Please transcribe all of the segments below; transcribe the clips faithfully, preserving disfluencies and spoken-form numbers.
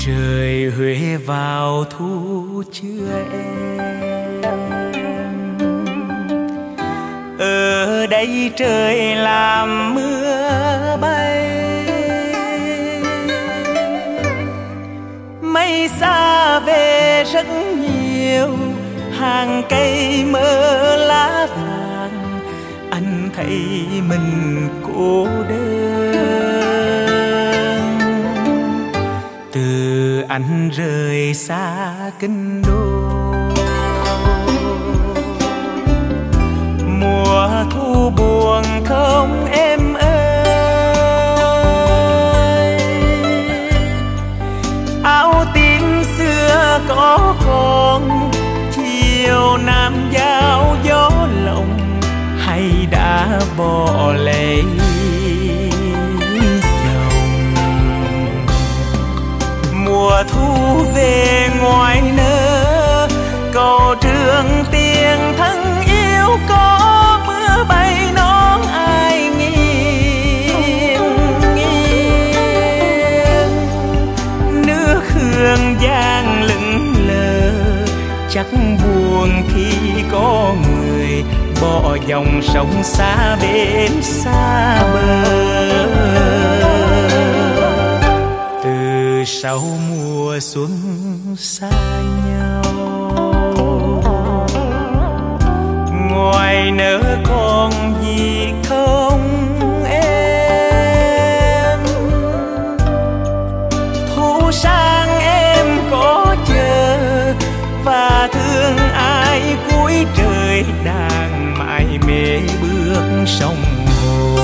Trời Huế vào thu chưa em, ở đây trời làm mưa bay, mây xa về rất nhiều, hàng cây mơ lá vàng, anh thấy mình cô đơn. Từ anh rời xa kinh đô, mùa thu buồn không em ơi, áo tím xưa có còn, chiều nam giao gió lộng, hay đã bỏ lấy chồng. Mùa thu về ngoài nơ, cầu trường tiền thân yêu có mưa bay nón ai nghiêng nghiêng. Nước Hương Giang lững lờ, chắc buồn khi có người bỏ dòng sông xa bên xa bờ. Từ sau mùa xuân xa nhau, ngoài nỡ còn gì không em? Thu sang em có chờ và thương ai cuối trời, đang mãi mê bước sông hồ.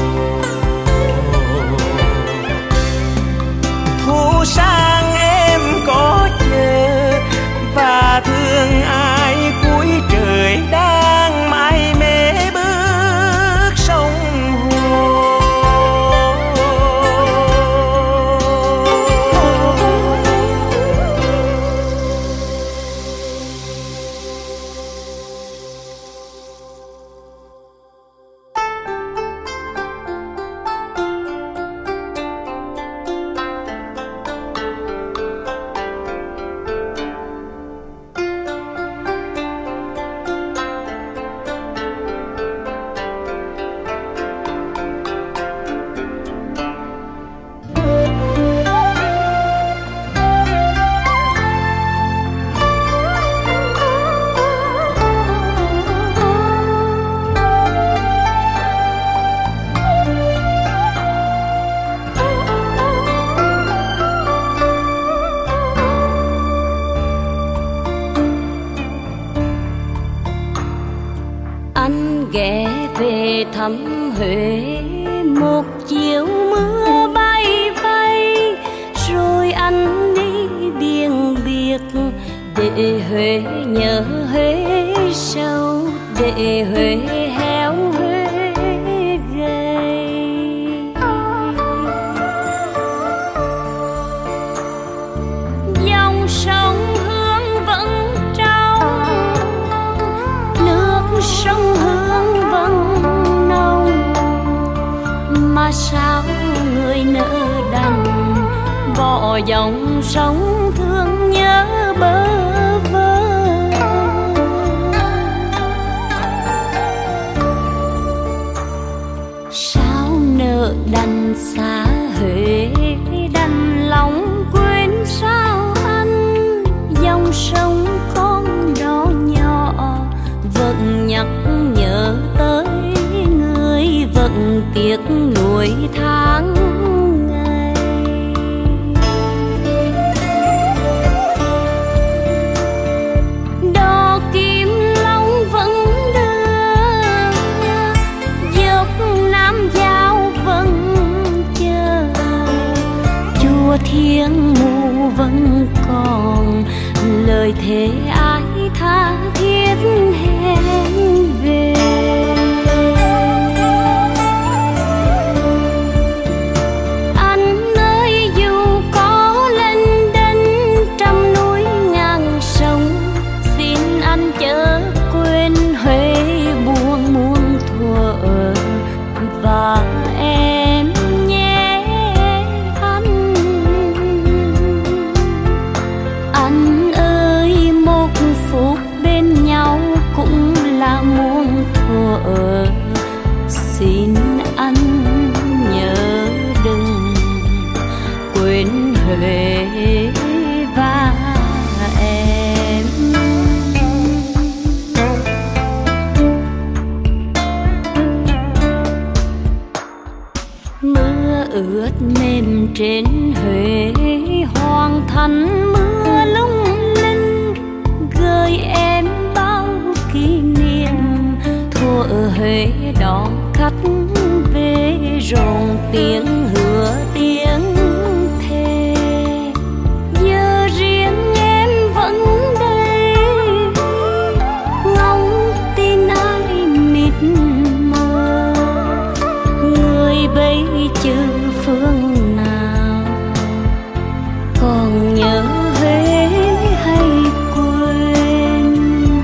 Thu sang em có chờ và thương ai cuối trời, đang mãi mê bước sông hồ. thăm Huế một chiều mưa bay bay, rồi anh đi biên biệt để Huế nhớ Huế sâu, để Huế héo Huế gầy. Dòng sông Hương vẫn trong, nước sông Hương vẫn nồng, mà sao người nỡ đành bỏ dòng sông thương nhớ bơ vơ. Sao nỡ đành xa Huế, đành lòng quên sao anh, dòng sông con đó nhỏ vẫn nhắc nhớ tới người, vẫn tiếc nuối tháng ngày. Đò Kim Long vẫn đưa, dốc Nam Giao vẫn chờ, chùa Thiên Mụ vẫn còn lời thề ai tha thiết hẹn về. Anh ơi dù có lênh đênh trăm núi ngàn sông, xin anh chớ quên Huế buồn muôn thuở và em nhé anh. Huế và em. Mưa ướt mềm trên Huế hoàng thành, mưa lung linh gợi em bao kỷ niệm. Thuở ở Huế đón khách về rộn tiếng hứa tiếng thề. Giờ riêng em vẫn đây ngóng tin ai mịt mờ, người bây chữ phương nào còn nhớ Huế hay quên.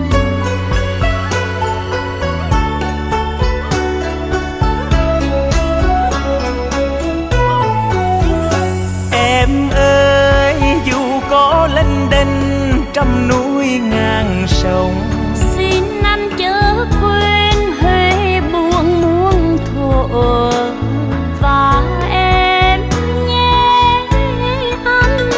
Em ơi dù có lênh đênh trăm núi ngàn sông, Xin anh chớ quên Huế buồn muôn thuở và em nhé anh.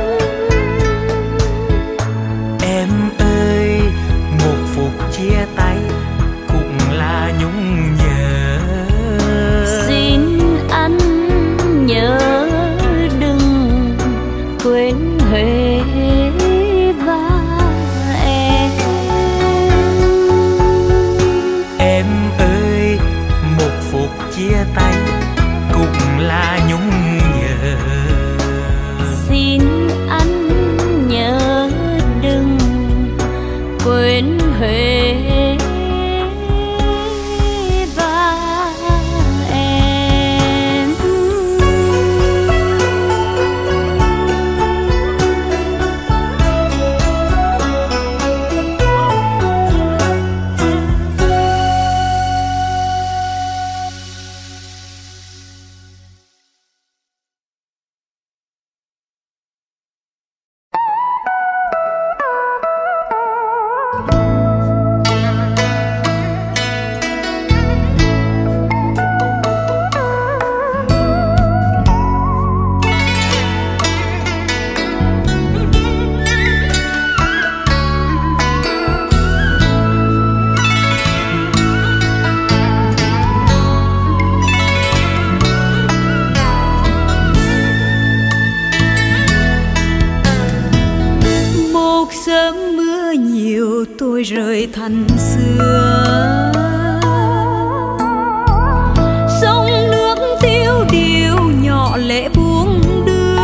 Em ơi một phút chia tay cũng là nhung nhớ. Xin anh nhớ đừng quên Huế và em. Em ơi một phút chia tay cũng là nhung nhớ. Xin anh nhớ đừng quên Huế và em. Một sớm mưa nhiều tôi rời thành xưa, sông nước tiêu điều nhỏ lệ buông đưa.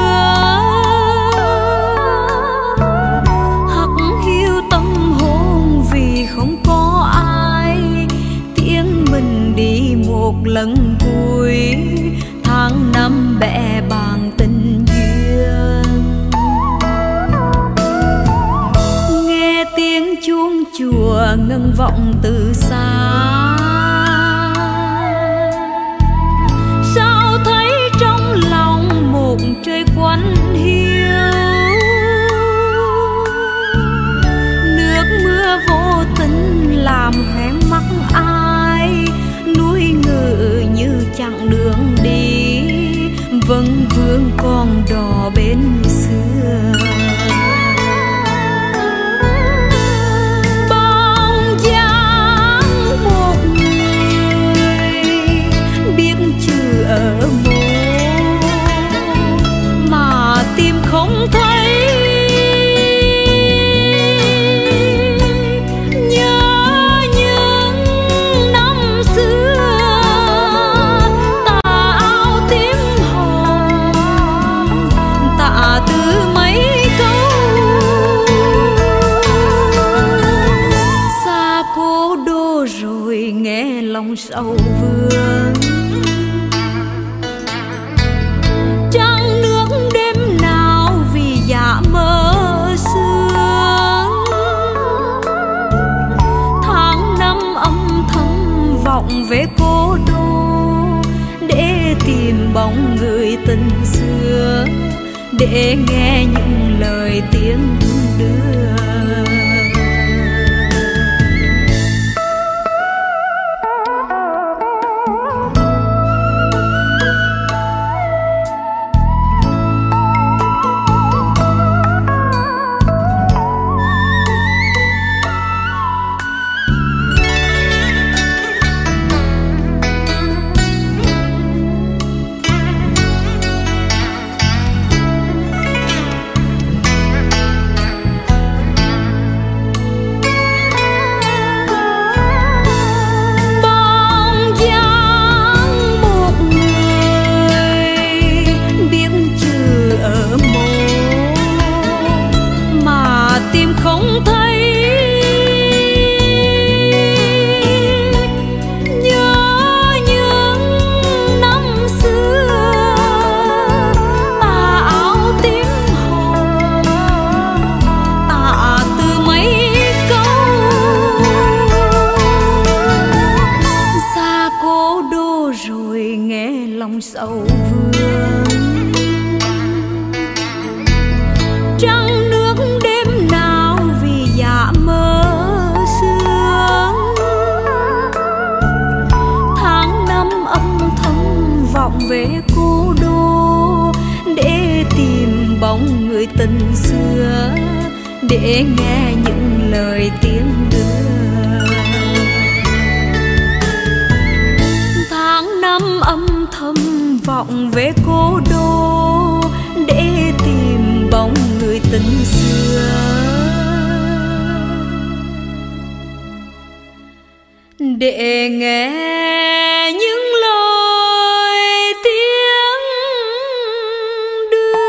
Hắt hiu tâm hồn vì không có ai tiễn mình đi một lần cuối. Tháng năm bẽ bàng tình duyên, nghe tiếng chuông chùa ngân vọng từ xa. Sao thấy trong lòng một trời quanh hiu, nước mưa vô tình làm hoen mắt ai. Núi ngự như chặng đường đi, vẫn vương con đò bên xưa. Bóng dáng một người biết chữ ở môi mà tìm không thấy. Nhớ những năm xưa tà áo tím hồng, tạ từ mấy câu. Xa cố đô rồi nghe lòng sầu vương, trăng nước đêm nào vì dạ mơ sương. Tháng năm âm thầm vọng về cố đô để tìm bóng người tình xưa, để nghe những lời tiếng đưa. hậu vương. Trăng nước đêm nào vì dạ mơ sương, tháng năm âm thầm vọng về cố đô để tìm bóng người tình xưa, để nghe những lời tiếng đưa. Tháng năm âm thầm vọng về cố đô để tìm bóng người tình xưa, để nghe những lời tiếng đưa.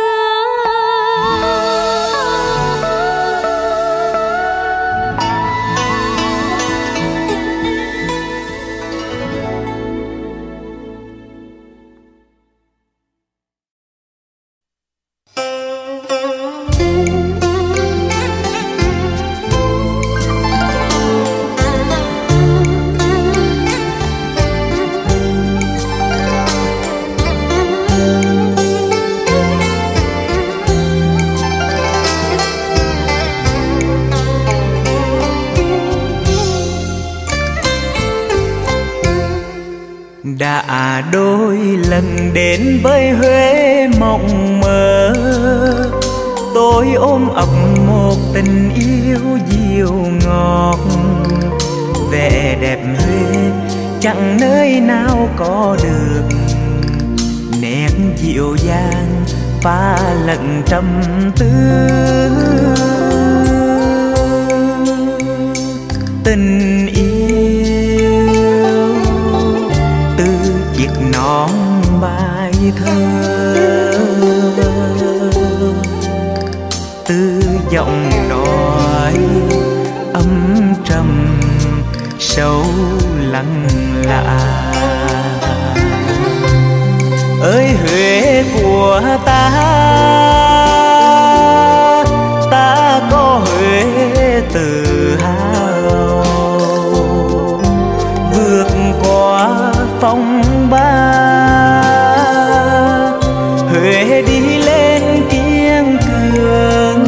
Đã đôi lần đến với Huế mộng mơ, tôi ôm ấp một tình yêu dịu ngọt. Vẻ đẹp Huế chẳng nơi nào có được, nét dịu dàng pha lẫn trầm tư. Tình yêu từ chiếc nón bài thơ, từ giọng nói âm trầm sâu lắng lạ. Ơi Huế của ta, ta có Huế tự hào, vượt qua phong ba. Huế đi lên kiên cường,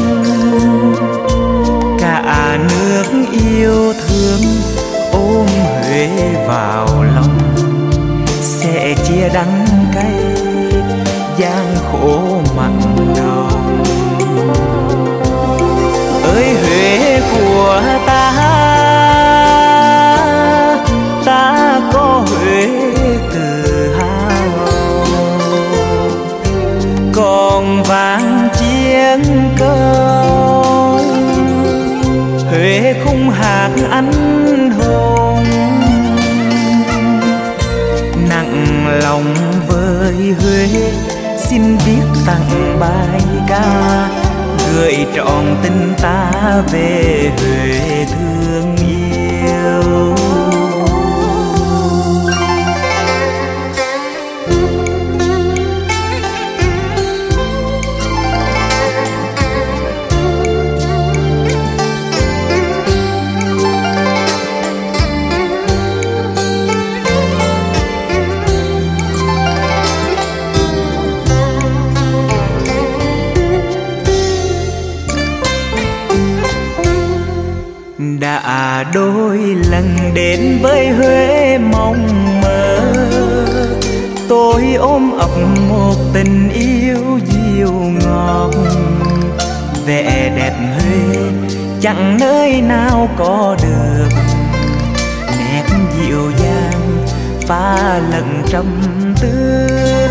cả nước yêu thương ôm Huế vào lòng, sẽ chia đắng cay gian khổ mặn nồng. Ơi Huế của ta, ta có Huế tự hào, còn vang chiến công Huế khung hát anh hùng. Nặng lòng với Huế xin viết tặng bài ca, gửi trọn tình ta về Huế thương yêu. Đã đôi lần đến với Huế mộng mơ, tôi ôm ấp một tình yêu dịu ngọt. Vẻ đẹp Huế chẳng nơi nào có được, nét dịu dàng pha lẫn trầm tư.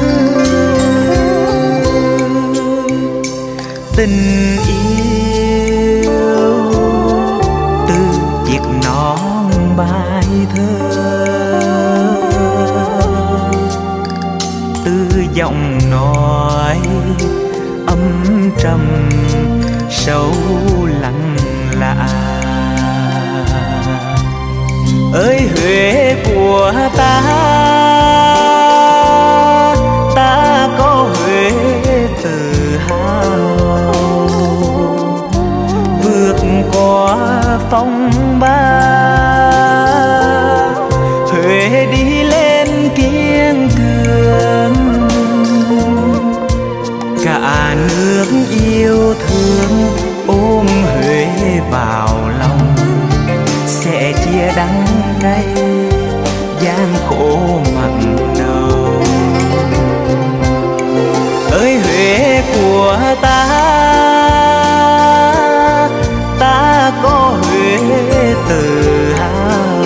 Tình yêu từ chiếc nón bài thơ, từ giọng nói âm trầm sâu lắng lạ. Ơi Huế của ta, ta có Huế tự hào, vượt qua phong ba. Huế đi lên kiên cường, cay gian khổ mặn nồng. Ơi Huế của ta, ta có Huế tự hào,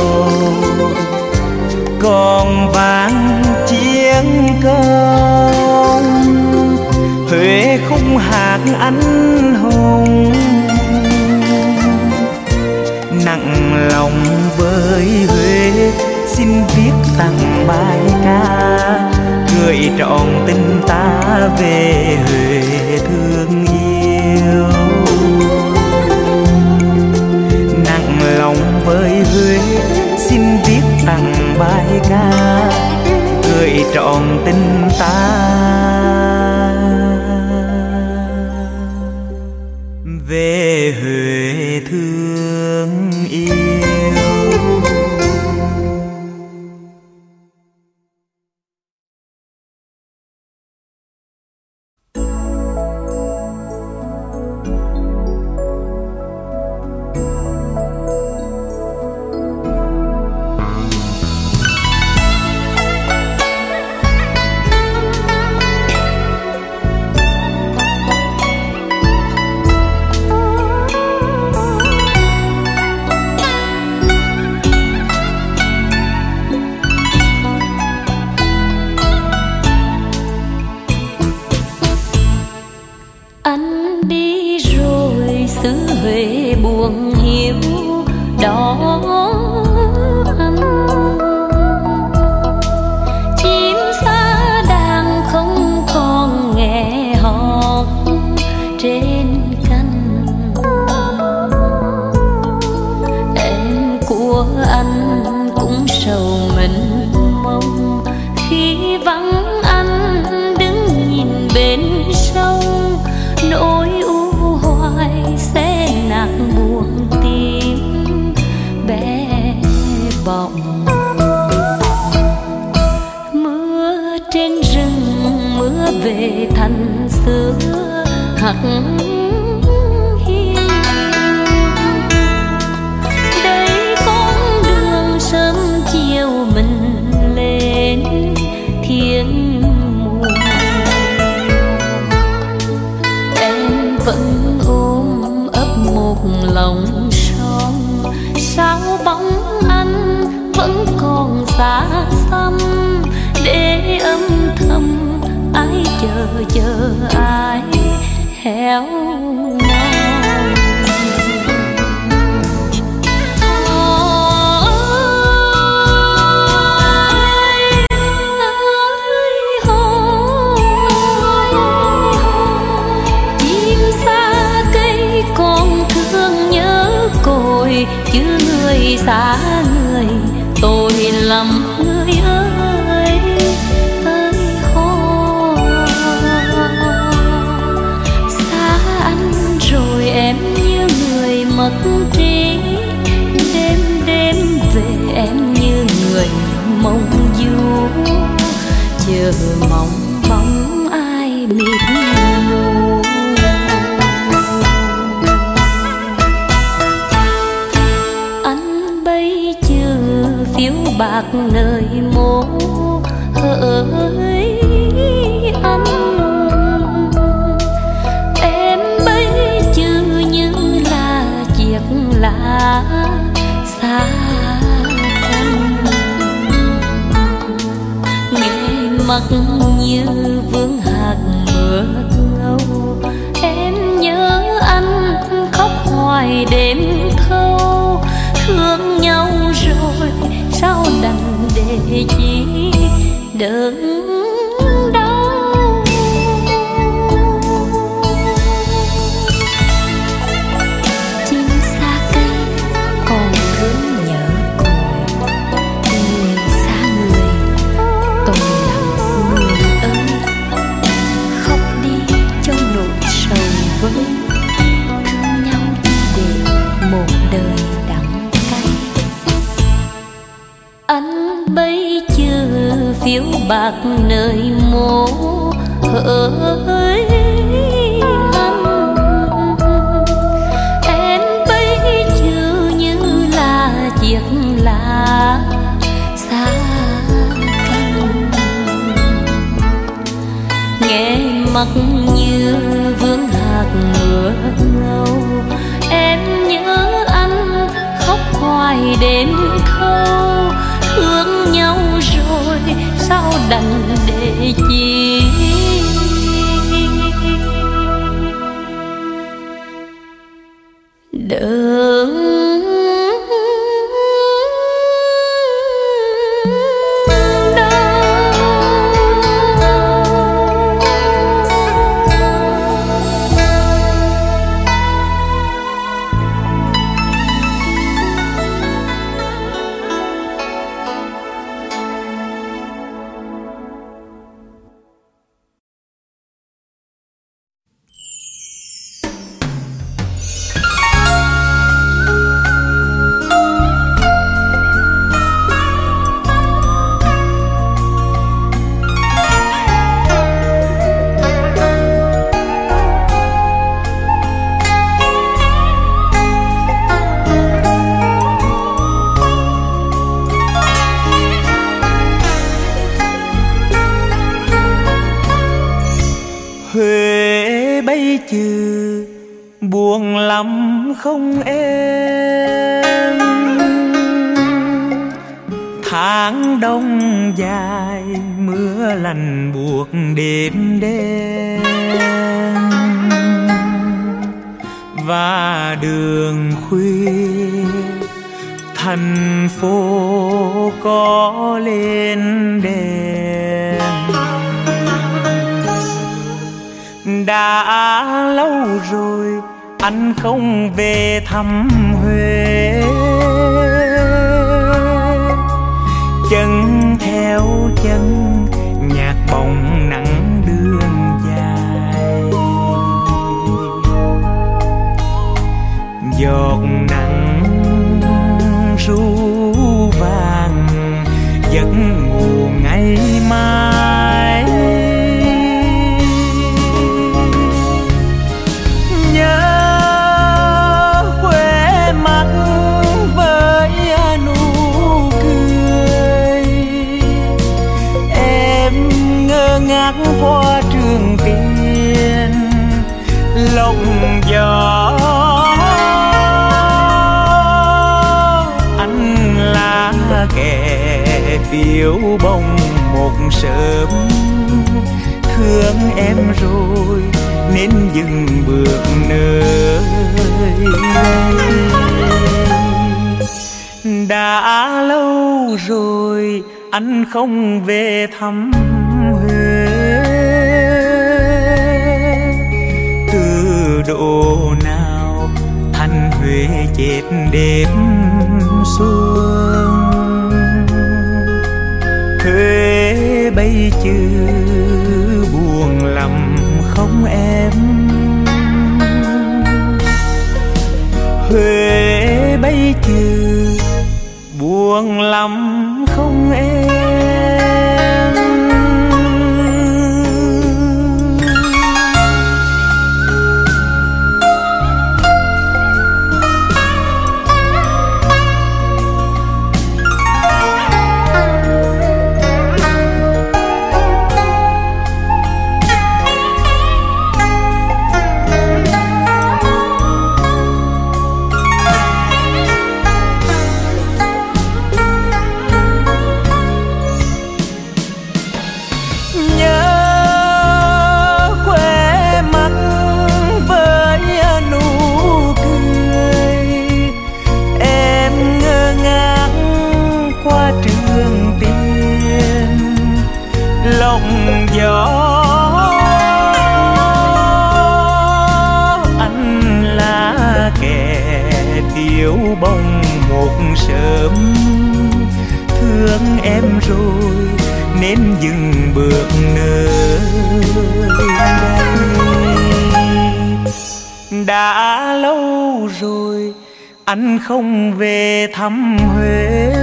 còn vang chiến công. Huế khung hạt anh hùng, nặng lòng với Huế xin viết tặng bài ca, gửi trọn tình ta về Huế thương yêu. Nặng lòng với Huế xin viết tặng bài ca, gửi trọn tình ta về Huế thương yêu. Em bấy chưa như là chiếc lá nghe mắt như vương hạt mưa ngâu. Em nhớ anh khóc hoài đến thâu, thương nhau rồi sao đành để chi. Đừng Huế bây chừ buồn lắm không em, tháng đông dài mưa lành buộc đêm đen, và đường khuya thành phố có lên đèn. Đã lâu rồi anh không về thăm Huế, chân theo chân nhạc bóng nắng đường dài. Giọt nắng ru vàng giấc ngủ ngày mai. Ngát qua Trường Tiên lộng gió, anh là kẻ phiêu bông một sớm. Thương em rồi nên dừng bước nơi đây. Đã lâu rồi anh không về thăm Huế, từ độ nào thành Huế chết đêm xuân. Huế bây chừ buồn lắm không em, Huế bây chừ buồn lắm không em. Gió anh là kẻ thiếu bông một sớm. Thương em rồi nên dừng bước nơi đây. Đã lâu rồi anh không về thăm Huế,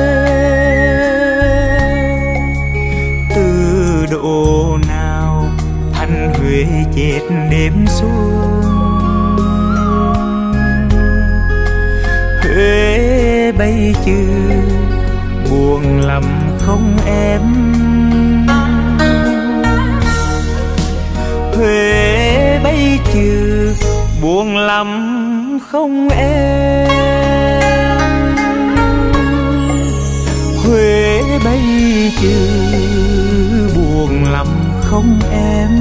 độ nào thành Huế chết đêm xuân. Huế bây chừ buồn lắm không em, chứ buồn lắm không em? Huế bây chứ buồn lắm không em?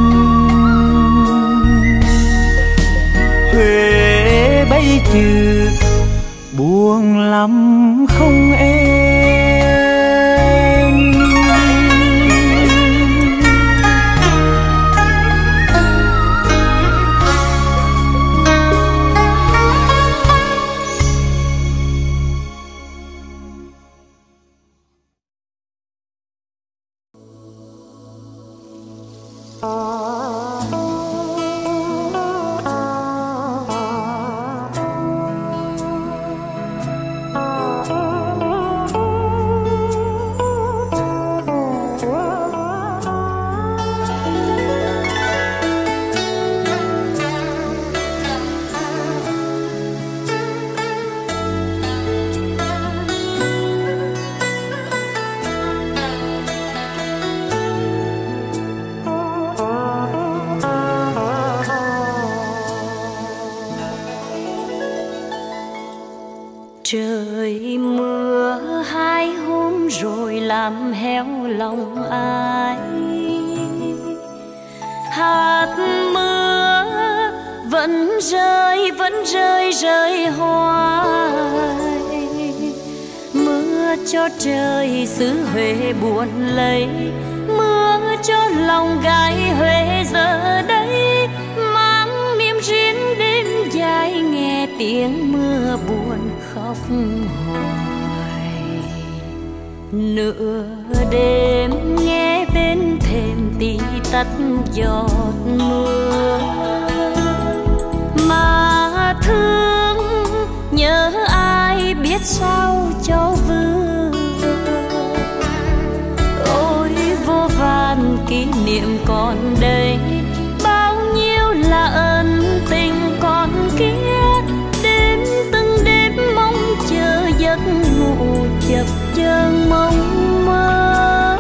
Huế bây chứ buồn lắm không em? Trời mưa hai hôm rồi làm héo lòng ai, hạt mưa vẫn rơi vẫn rơi rơi hoài. Mưa cho trời xứ Huế buồn lấy, mưa cho lòng gái Huế giờ đây mang niềm riêng đêm dài, nghe tiếng mưa buồn khóc hoài. Nửa đêm nghe bên thềm tí tách giọt mưa, mà thương nhớ ai biết sao cho vừa. Ôi vô vàn kỷ niệm còn đây, bao nhiêu là ân tình còn kia, đến từng đêm mong chờ giấc ngủ chập chờn mong mơ.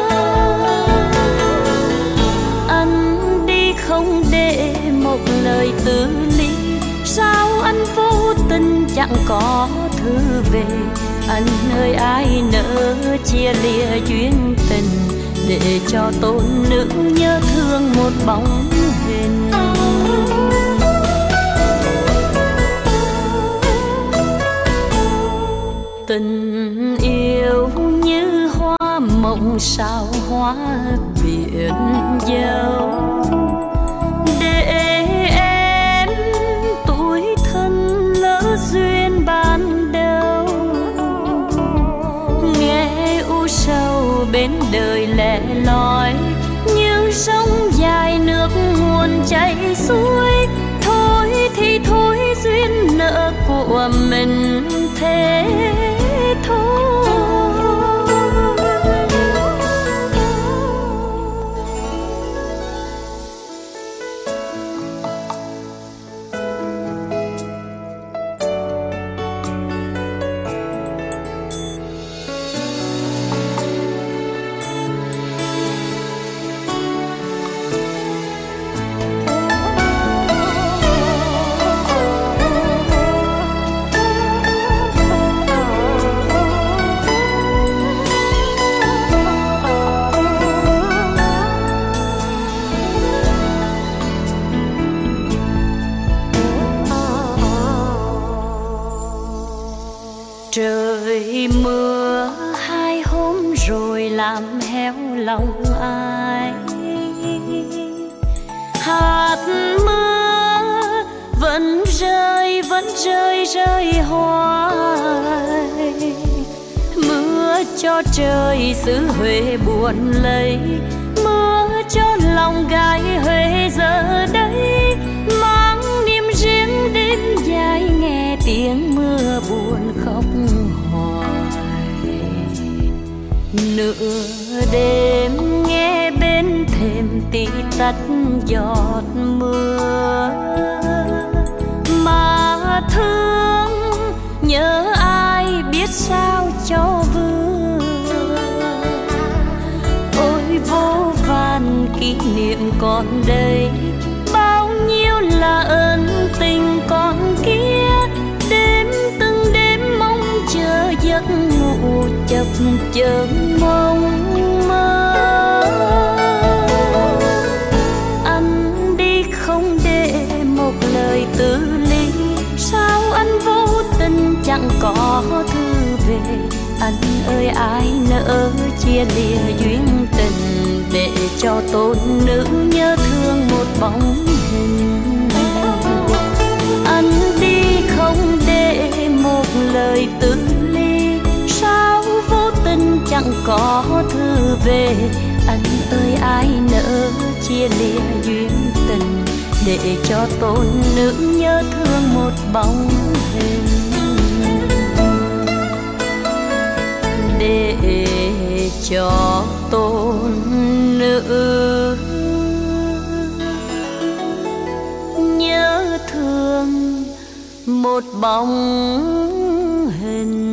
Anh đi không để một lời từ ly, sao anh vô tình chẳng có thư về. Anh ơi ai nỡ chia lìa duyên tình, để cho tôn nữ nhớ thương một bóng hình. Tình yêu như hoa mộng sao hoa biển dâu, để em tuổi thân lỡ duyên ban đầu. Nghe u sầu bên đời lẻ loi, như sông dài nước nguồn chảy xuôi. Thôi thì thôi duyên nợ của mình thế thôi. Trời mưa hai hôm rồi làm héo lòng ai, hạt mưa vẫn rơi vẫn rơi rơi hoài. Mưa cho trời xứ Huế buồn lấy, mưa cho lòng gái Huế giờ đây mang niềm riêng đêm dài, nghe tiếng mưa buồn khóc hoài. Nửa đêm nghe bên thềm tí tách giọt mưa, mà thương nhớ ai biết sao cho vừa. Ôi vô vàn kỷ niệm còn đây, bao nhiêu chợt mong mơ. Anh đi không để một lời từ ly, sao anh vô tình chẳng có thư về. Anh ơi ai nỡ chia lìa duyên tình, để cho tôn nữ nhớ thương một bóng hình. Anh đi không để một lời từ ly, sao vô tình chẳng có thư về. Anh ơi ai nỡ chia lìa duyên tình, để cho tôn nữ nhớ thương một bóng hình. Để cho tôn nữ nhớ thương một bóng hình.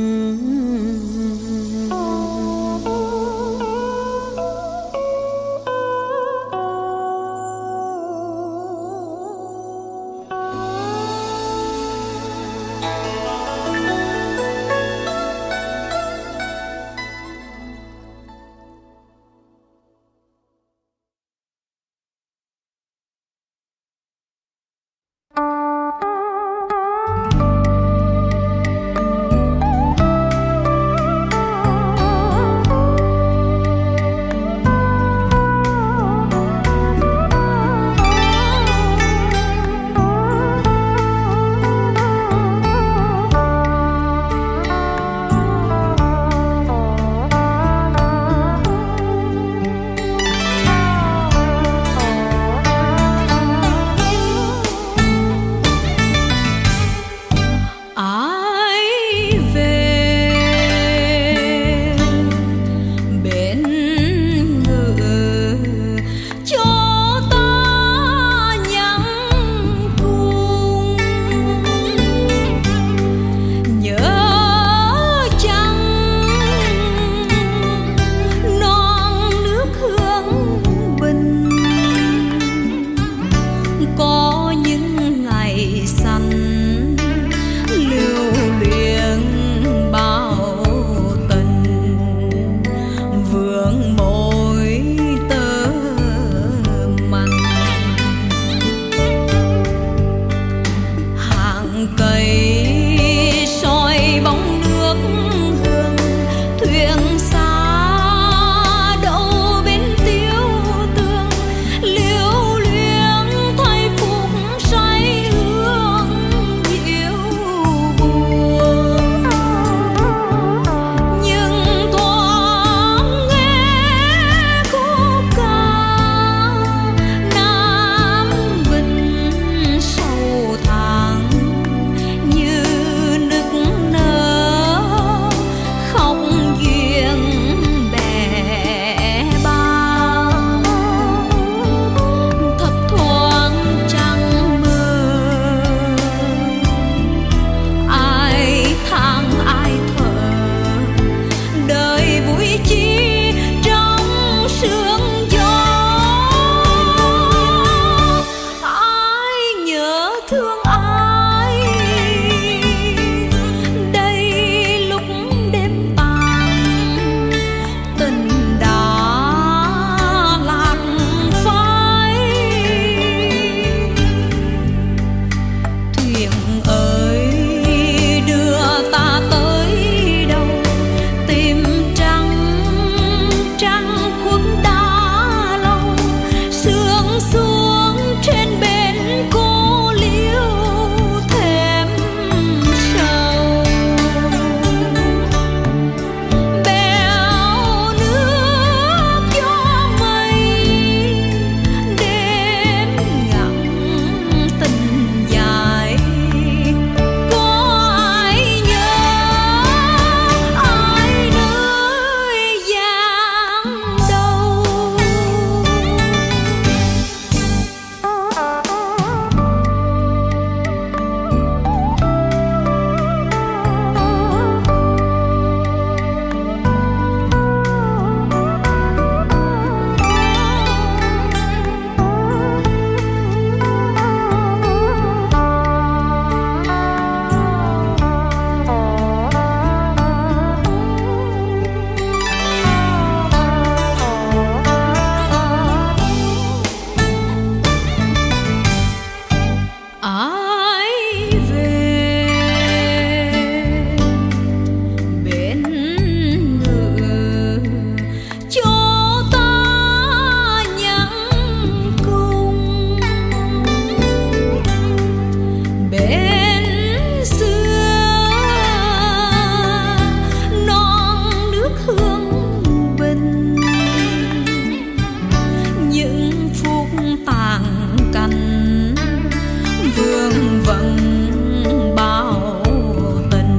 tàn cành, vương vấn bao tình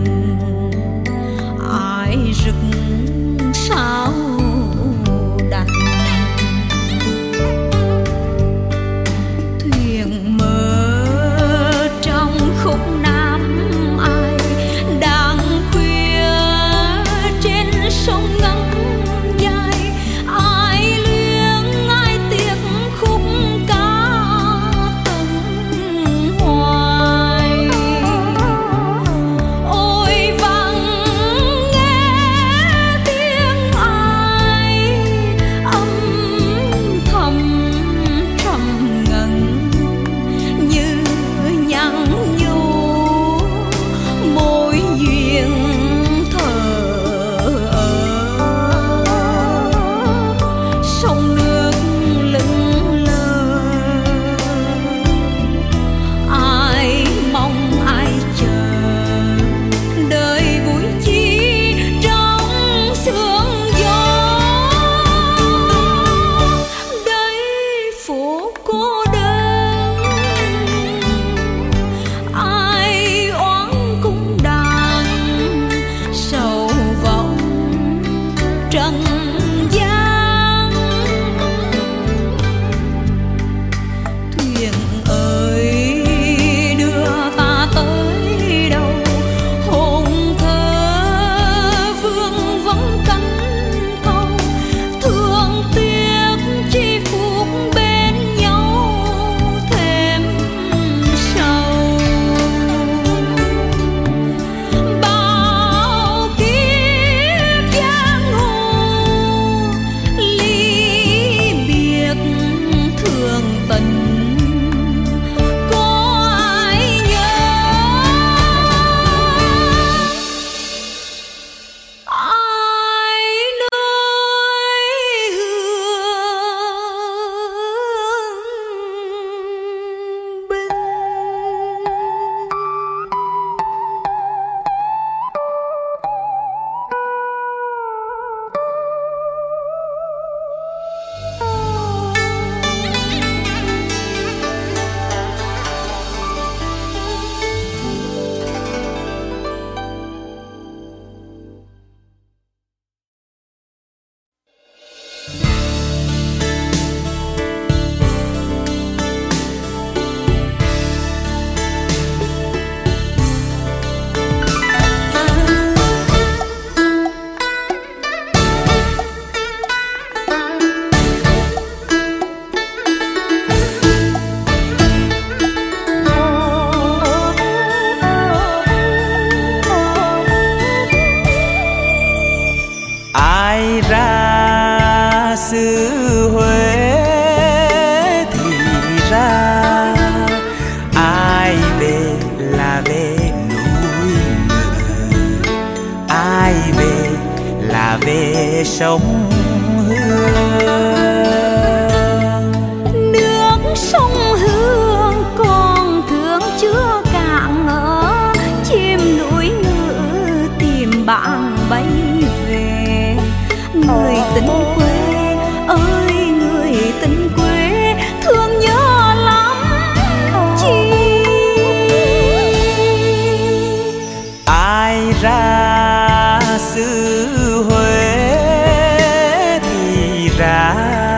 ai rực sao đành. Thuyền mơ trong khúc nam ai đang khuya trên sông ngân dài, ai luyến ai tiếc khúc ca từng hoài. Ôi vắng nghe tiếng ai âm thầm trầm ngân, như nhắn nhủ mối duyên thờ ơ. Sông nước lững lờ, ai mong ai chờ, đời vui chi trong sương gió. Đây phố cô đơn, ai oán cung đàn sầu vọng trần gian. Thuyền ơi đưa ta tới đâu, hồn thơ vương vấn cánh thâu. Thương tiếc chi phút bên nhau thêm sầu. Bao kiếp giang hồ ly biệt thương tình, có ai nhớ ai nơi hương binh. Ai ra xứ Huế thì ra, ai về là về núi ngự, ai về là về sông Hương. Nước sông Hương còn thương chưa cạn ngỡ, chim núi ngự tìm bạn bay về. Người tình quê ơi người tình quê, thương nhớ lắm chi. Ai ra xứ Huế thì ra,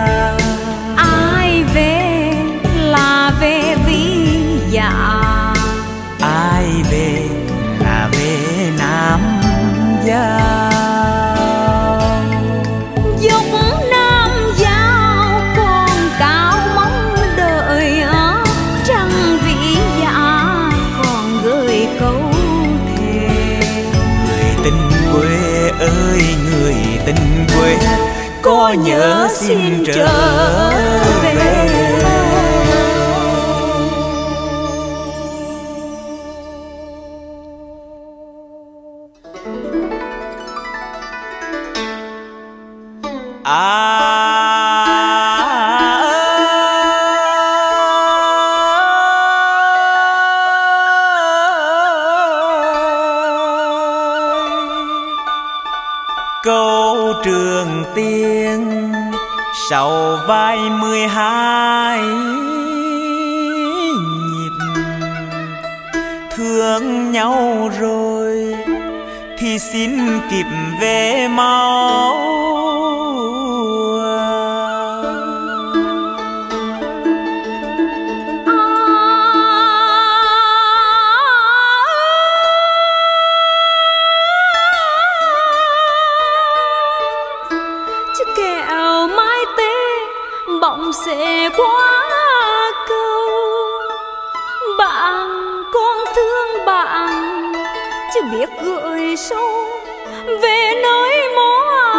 Ai về là về vì dạ, ai về là về Nam Giao. dốc Nam Giao còn cao mong đợi, trăng vĩ dạ còn gửi câu thề. Người tình quê ơi người tình quê, có nhớ xin trở về. câu trường tiên sau vai mười hai nhịp. Thương nhau rồi thì xin kịp về mau. Chứ kẹo mai tê bỗng sẽ qua cầu. Bạn con thương bạn chứ biết gửi sâu về nơi mô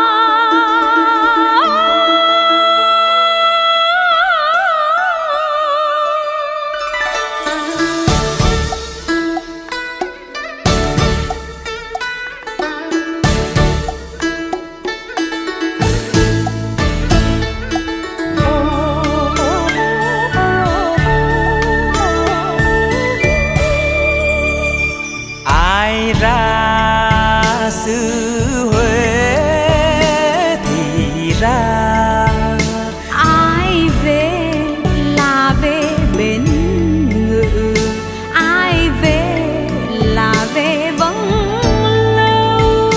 ra xứ Huế thì ra, ai về là về bên Ngự, ai về là về vắng lâu.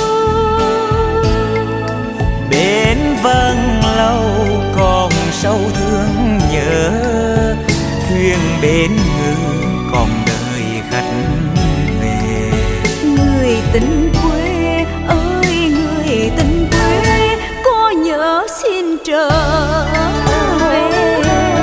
bên vắng lâu còn sâu thương nhớ, thuyền bên Ngự còn đợi khách. Người tình quê ơi người tình quê, có nhớ xin trở về.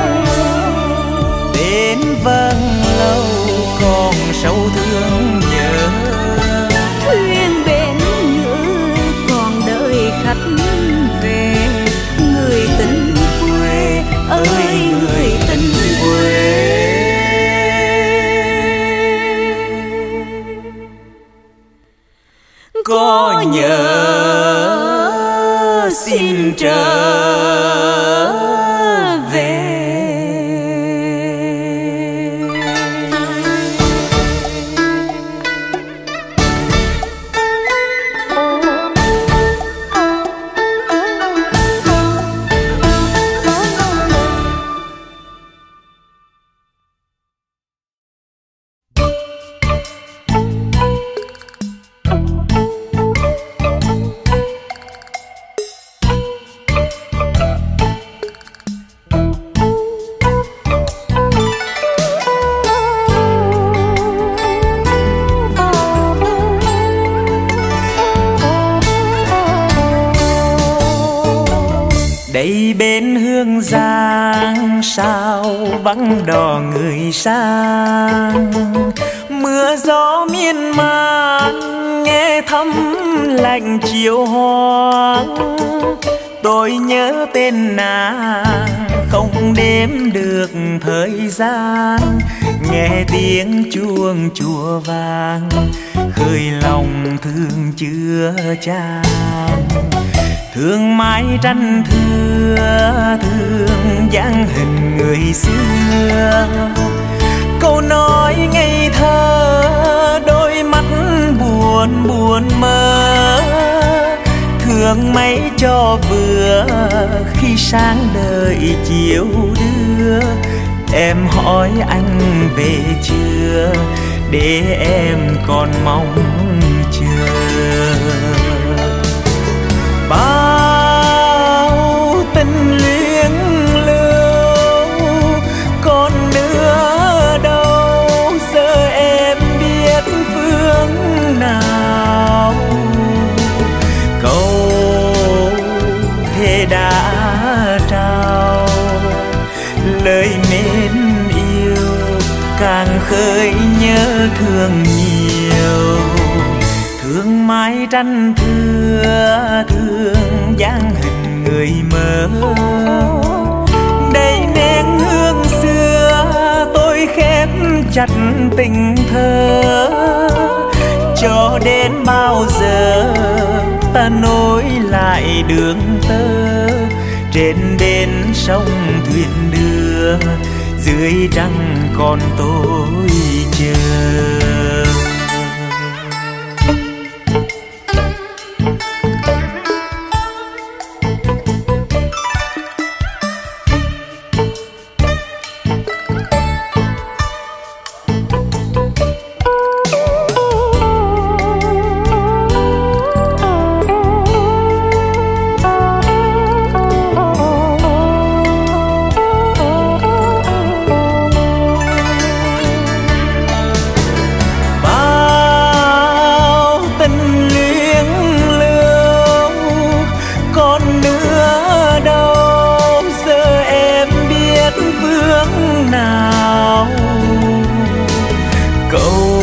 Bên vắng lâu còn sâu thương nhớ, thuyền bên Ngự còn đợi khách về. Người tình quê ơi người tình quê, có nhớ xin trở về. Đây bên Hương Giang sao vắng đò người sang, mưa gió miên man nghe thấm lạnh chiều hoang. Tôi nhớ tên nàng không đếm được thời gian, nghe tiếng chuông chùa vang khơi lòng thương chưa chan. Thương mái tranh thưa thương dáng hình người xưa, câu nói ngây thơ đôi mắt buồn buồn mơ. Thương mấy cho vừa khi sáng đợi chiều đưa, em hỏi anh về chưa để em còn mong chờ. Bao tình luyến lưu còn nữa đâu, giờ em biết phương nào. Câu thề đã trao lời mến yêu, càng khơi nhớ thương nhiều. Thương mái tranh thưa thương dáng hình người mơ, đây nén hương xưa tôi khép chặt tình thơ. Cho đến bao giờ ta nối lại đường tơ, trên bên sông thuyền đưa dưới trăng còn tôi chờ. nào. Câu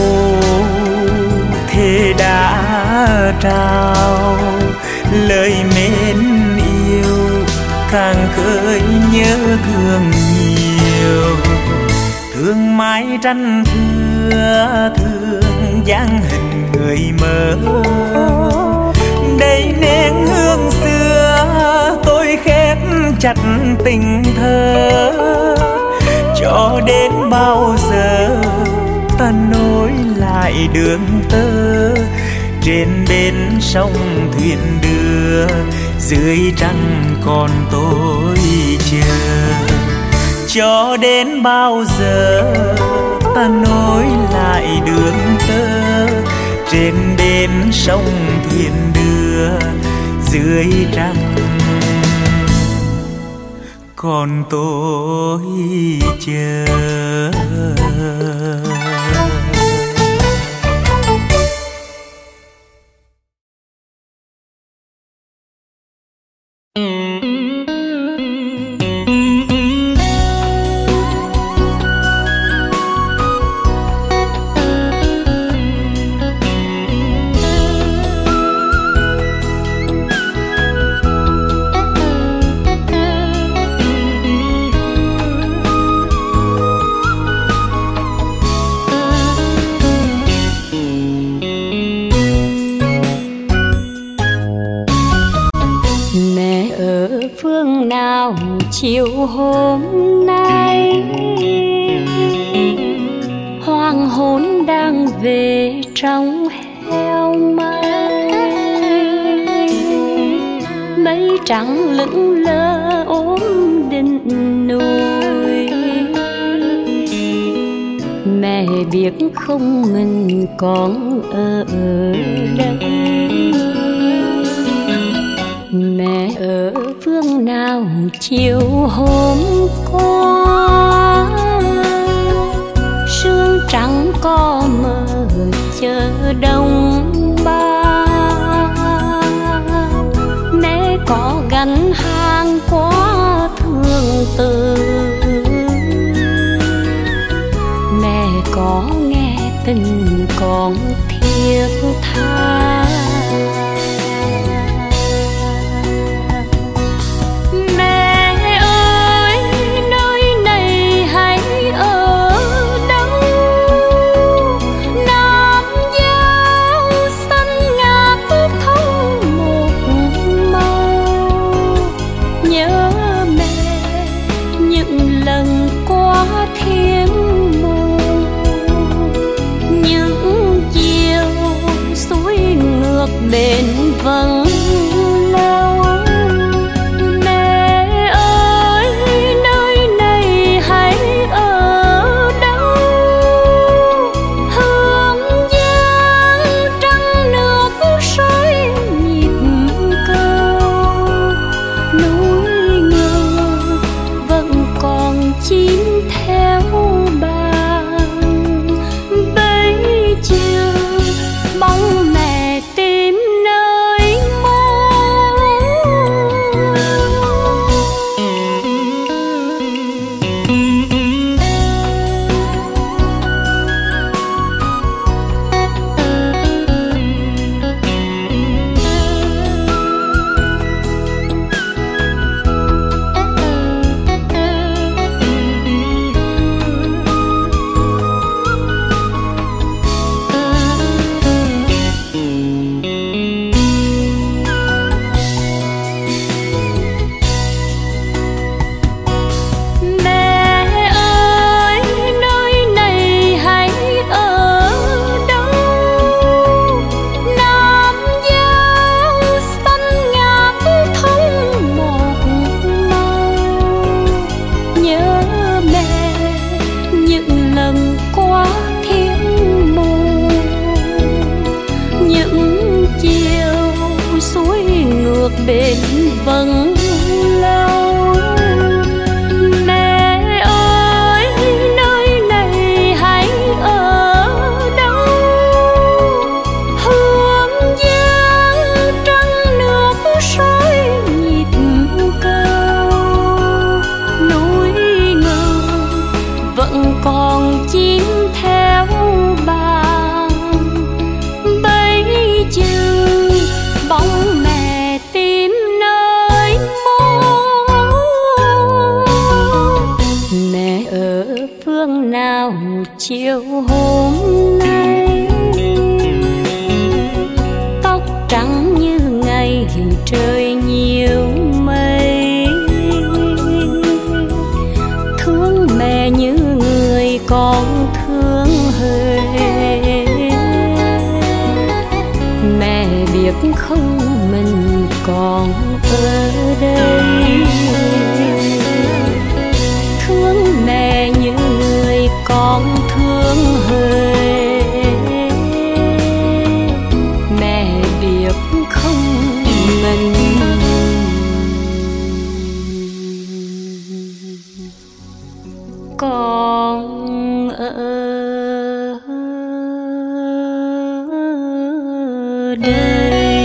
thề đã trao, lời mến yêu càng khơi nhớ thương nhiều. Thương mãi tranh thưa, thương dáng hình người mơ. Đây nén hương xưa, tôi khép chặt tình thơ. Cho đến bao giờ ta nối lại đường tơ, trên bên sông thuyền đưa, dưới trăng còn tôi chờ. Cho đến bao giờ ta nối lại đường tơ, trên bên sông thuyền đưa, dưới trăng còn tôi chờ. Chiều hôm nay hoàng hôn đang về trong heo mai, mây trắng lững lờ ôm đỉnh núi. Mẹ biết không mình còn ở đây, mẹ ở phương nào chiều hôm qua. Sương trắng có mờ chờ đông ba, mẹ có gánh hàng quá thương từ. Mẹ có nghe tình con thiết tha, bên vắng lâu. Mẹ ơi nơi này hãy ở đâu, hương giang trăng nước soi nhịp câu. Núi ngờ vẫn còn chim theo bàn, bây giờ bóng mẹ tìm bên vắng lâu. Mẹ ơi nơi này hãy ở đâu, hương giang trăng nước soi nhịp câu. Núi ngờ nào chiều hôm nay, tóc trắng như ngày trời nhiều mây, thương mẹ như người con thương Huế. Mẹ biết không mình còn ở đây, thương mẹ như người con thương Huế. Mẹ biết không mình còn ở đây.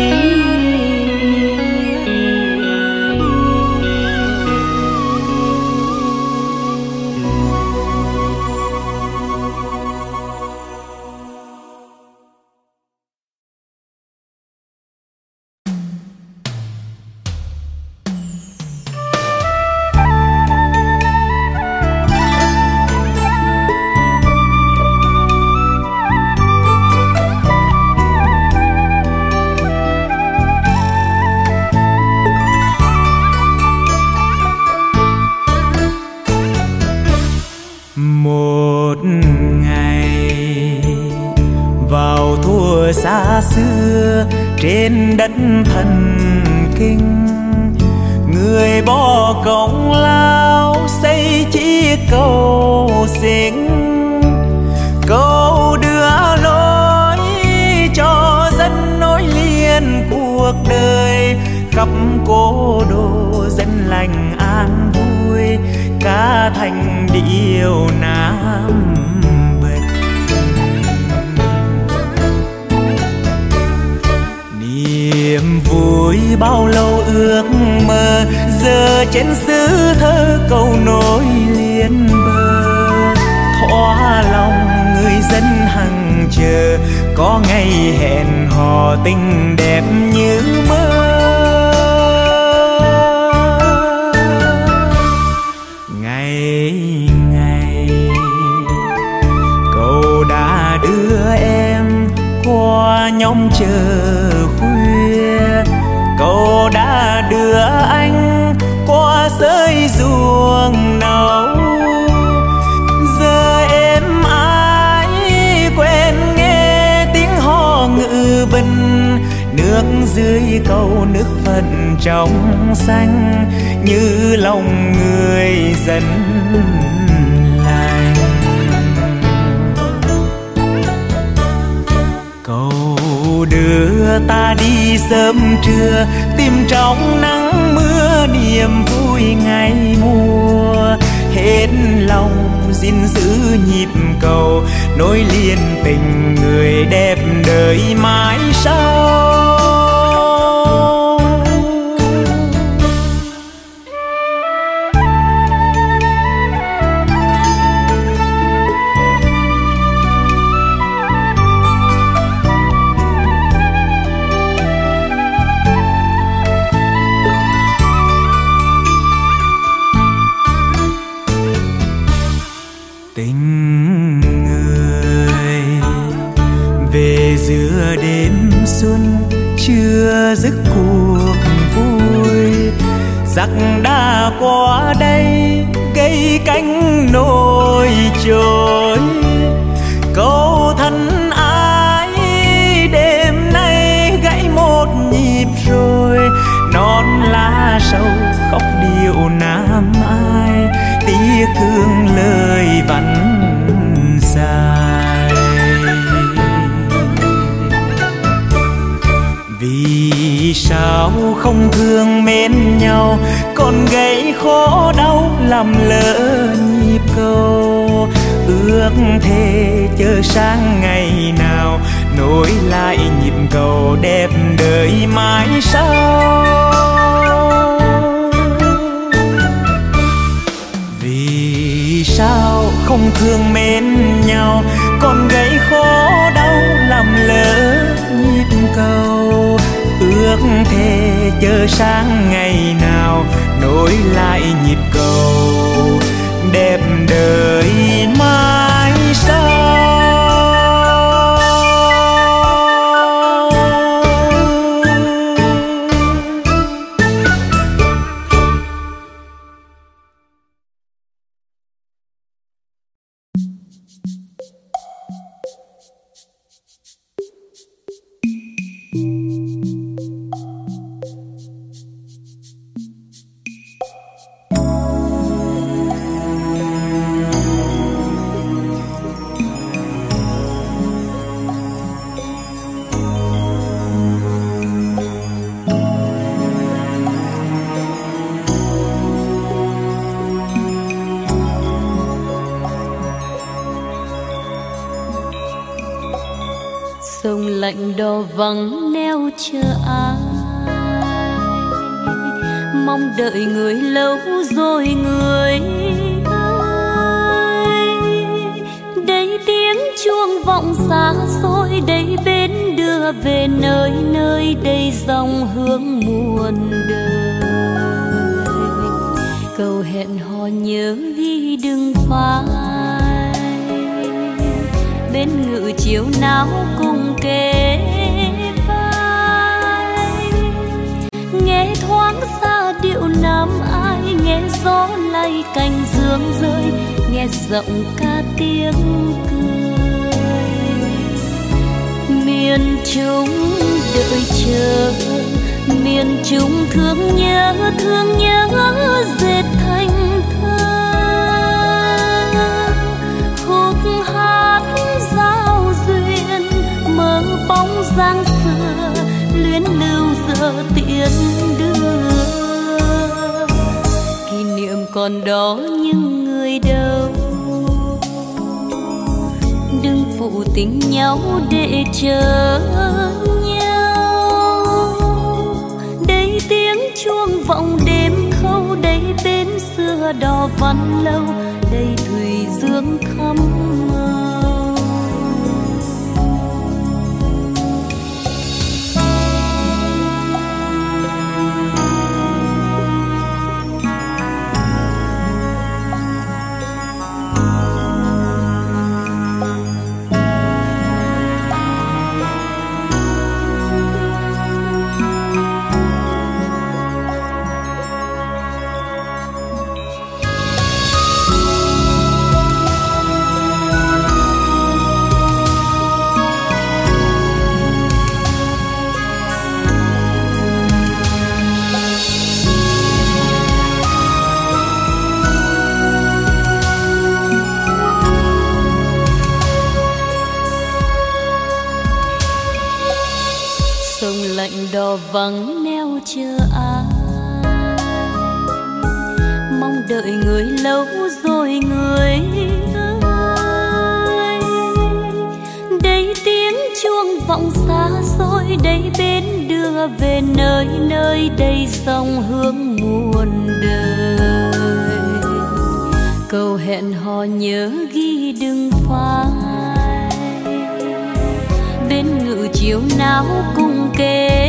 Xa xưa trên đất thần kinh, người bỏ công lao xây chiếc cầu xinh, cầu đưa lối cho dân nối liền cuộc đời. Khắp cố đô dân lành an vui, ca thành điệu Nam Bật. Niềm vui bao lâu ước mơ, giờ trên xứ thơ câu nối liền bờ. Thỏa lòng người dân hằng chờ, có ngày hẹn hò tình đẹp như mơ. Ngày ngày cầu đã đưa em qua nhóm chờ khuya, cầu đã đưa anh qua sới ruộng nấu. Giờ em ai quen nghe tiếng hò ngự bình, nước dưới cầu nước phận trong xanh như lòng người dân lành. Cầu đưa ta đi sớm trưa, tìm trong nắng mưa niềm vui ngày mùa. Hết lòng gìn giữ nhịp cầu, nối liền tình người đẹp đời mãi sau. Tình người về giữa đêm xuân chưa dứt cuộc vui, giặc đã qua đây gây cánh nổi trôi. Câu thân ái đêm nay gãy một nhịp rồi, non lá sâu khóc điệu Nam Ai, tiếc thương lời vặn dài. Vì sao không thương mến nhau, còn gây khó đau làm lỡ nhịp cầu. Ước thề chờ sang ngày nào, nối lại nhịp cầu đẹp đời mãi sau. Vì sao không thương mến nhau, còn gây khó đau làm lỡ nhịp cầu. Ước thề chờ sang ngày nào, nối lại nhịp cầu đẹp đời mãi lạnh đò vắng neo chờ ai, mong đợi người lâu rồi người ơi. Đây tiếng chuông vọng xa xôi, đây bến đưa về nơi nơi, đây dòng hướng muôn đời. Câu hẹn hò nhớ ghi đừng phai, bên ngự chiều nào cùng kề vai. Nghe thoáng xa điệu nam ai, nghe gió lay cành dương rơi, nghe giọng ca tiếng cười. Miền Trung đợi chờ, miền Trung thương nhớ thương nhớ dệt thành thơ. Khúc hát giao duyên mơ bóng dáng xưa, luyến lưu giờ tiễn đưa. Kỷ niệm còn đó nhưng người đâu, đừng phụ tình nhau để chờ nhau. Đây tiếng chuông vọng đêm khâu, đây bến xưa đò văn lâu, đây thủy dương thăm màu. Đò vắng neo chờ ai, mong đợi người lâu rồi người ơi. Đây tiếng chuông vọng xa xôi, đây bến đưa về nơi nơi, đây dòng hướng muôn đời. Câu hẹn hò nhớ ghi đừng phai, bên ngự chiều nào cùng kề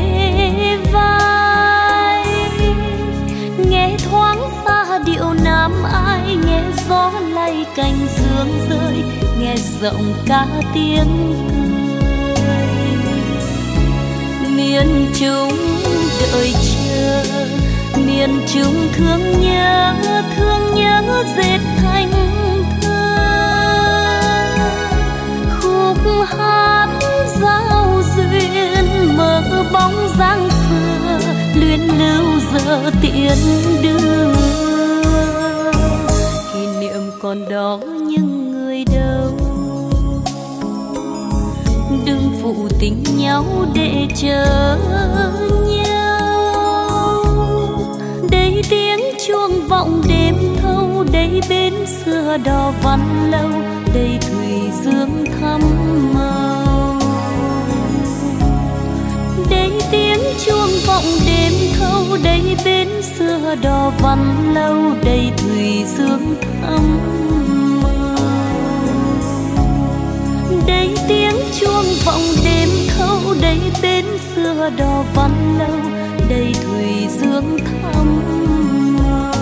vai. Nghe thoáng xa điệu nam ai, nghe gió lay cành dương rơi, nghe giọng ca tiếng cười. Miền Trung đợi chờ, miền Trung thương nhớ thương nhớ dệt thành thơ. Khúc hát giao duyên mơ bóng dáng xưa, luyến lưu giờ tiễn đưa. Kỷ niệm còn đó nhưng người đâu, đừng phụ tình nhau để chờ nhau. Đây tiếng chuông vọng đêm thâu, đây bến xưa đò văn lâu, đây thủy dương thăm màu. Đây tiếng chuông vọng đêm thâu, đây bến xưa đò văn lâu, đây thủy dương thăm màu. Đây tiếng chuông vọng đêm thâu, đây bến xưa đò văn lâu, đây thủy dương thăm màu.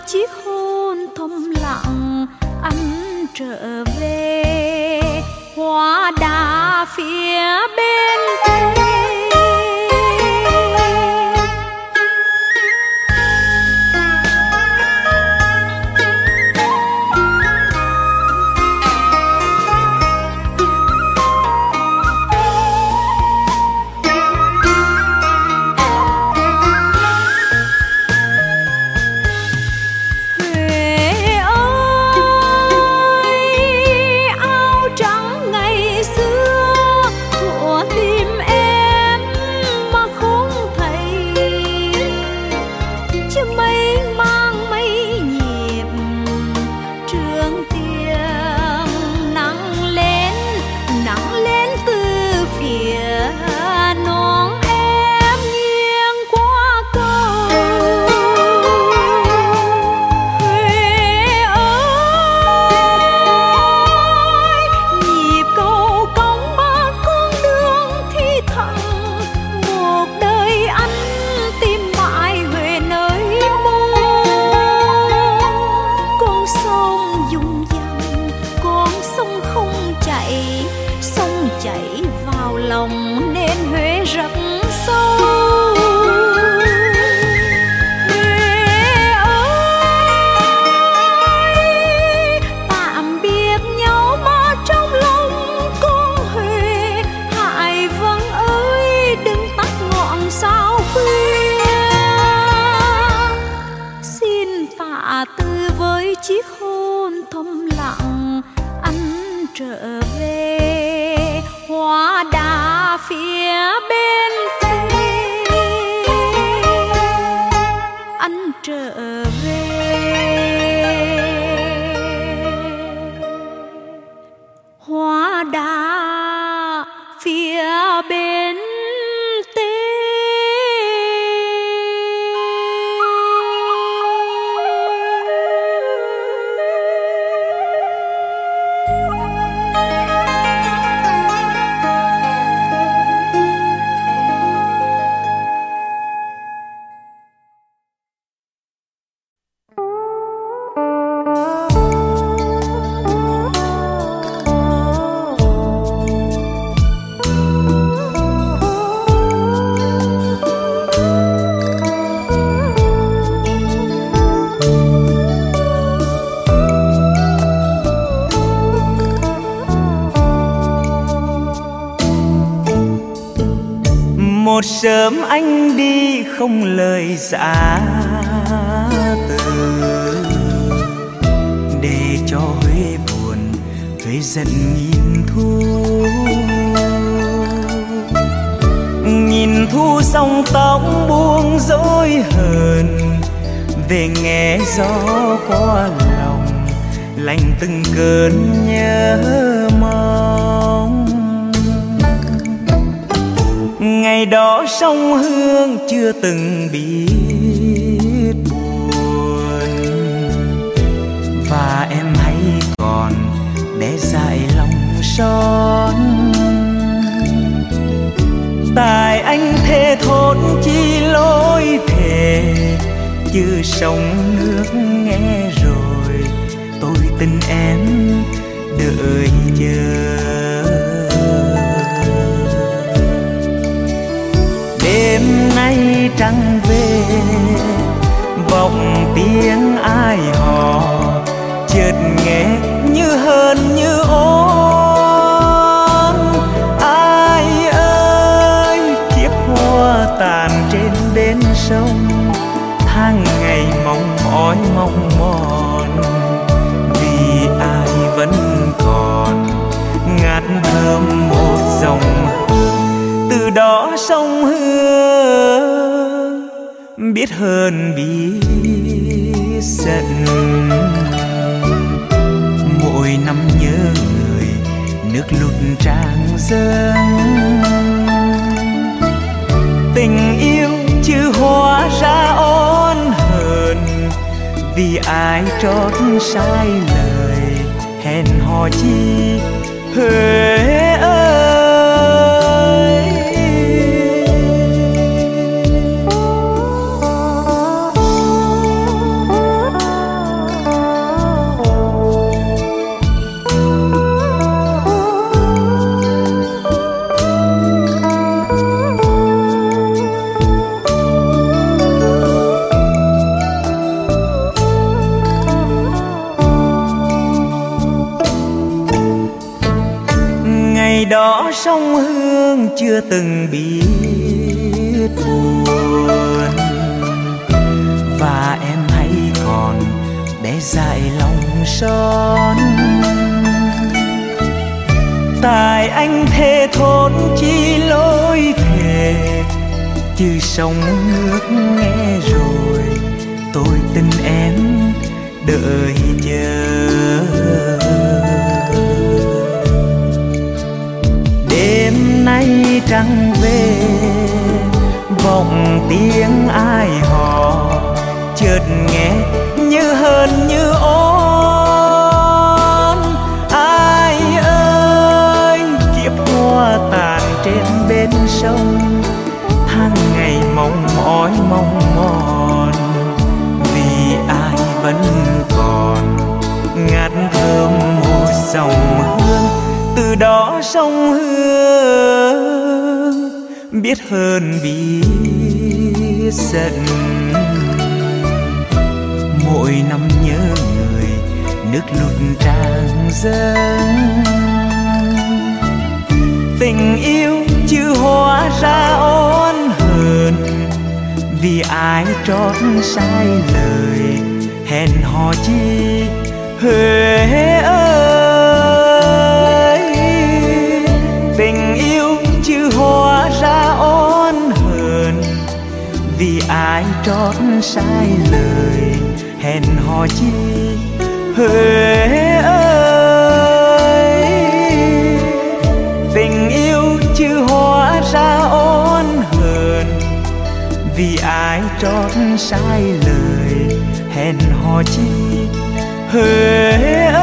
chiếc hôn thầm lặng anh trở về hoa đà phía bên tây. Một sớm anh đi không lời giã từ, để cho Huế buồn, Huế giận nghìn thu. Nhìn thu sông tóc buông dối hờn, về nghe gió qua lòng, lành từng cơn nhớ mong. Ngày đó sông Hương chưa từng biết buồn, và em hãy còn để dại lòng son. Tại anh thề thốt chi lối thề, chứ sông nước nghe rồi tôi tin em đợi chờ. Đêm nay trăng về vọng tiếng ai hò, chợt nghe như hờn như oán. Ai ơi kiếp hoa tàn trên bến sông, tháng ngày mong mỏi mong mòn, vì ai vẫn còn ngát thơm một dòng hương. Từ đó sông Hương biết hơn biết giận, mỗi năm nhớ người nước lụt tràn dâng. Tình yêu chứ hóa ra oán hờn, vì ai trót sai lời hẹn hò chi Huế ơi. chưa từng biết buồn. Và em hãy còn để dại lòng son. Tại anh thề thốt chi lối thề, chứ sông nước nghe rồi tôi tin em đợi chờ. Đêm nay trăng về vọng tiếng ai hò, chợt nghe như hờn như oán. Ai ơi kiếp hoa tàn trên bên sông, tháng ngày mong mỏi mong mòn. Vì ai vẫn còn ngát thơm một dòng hương, từ đó sông Hương biết hơn biết giận. Mỗi năm nhớ người nước lụt tràn dâng. Tình yêu chưa hóa ra oán hờn, vì ai trót sai lời hẹn hò chi Huế ơi. Tình yêu chưa hóa ra oán hờn, vì ai trót sai lời hẹn hò chi Huế ơi. Tình yêu chưa hóa ra oán hờn, vì ai trót sai lời hẹn hò chi Huế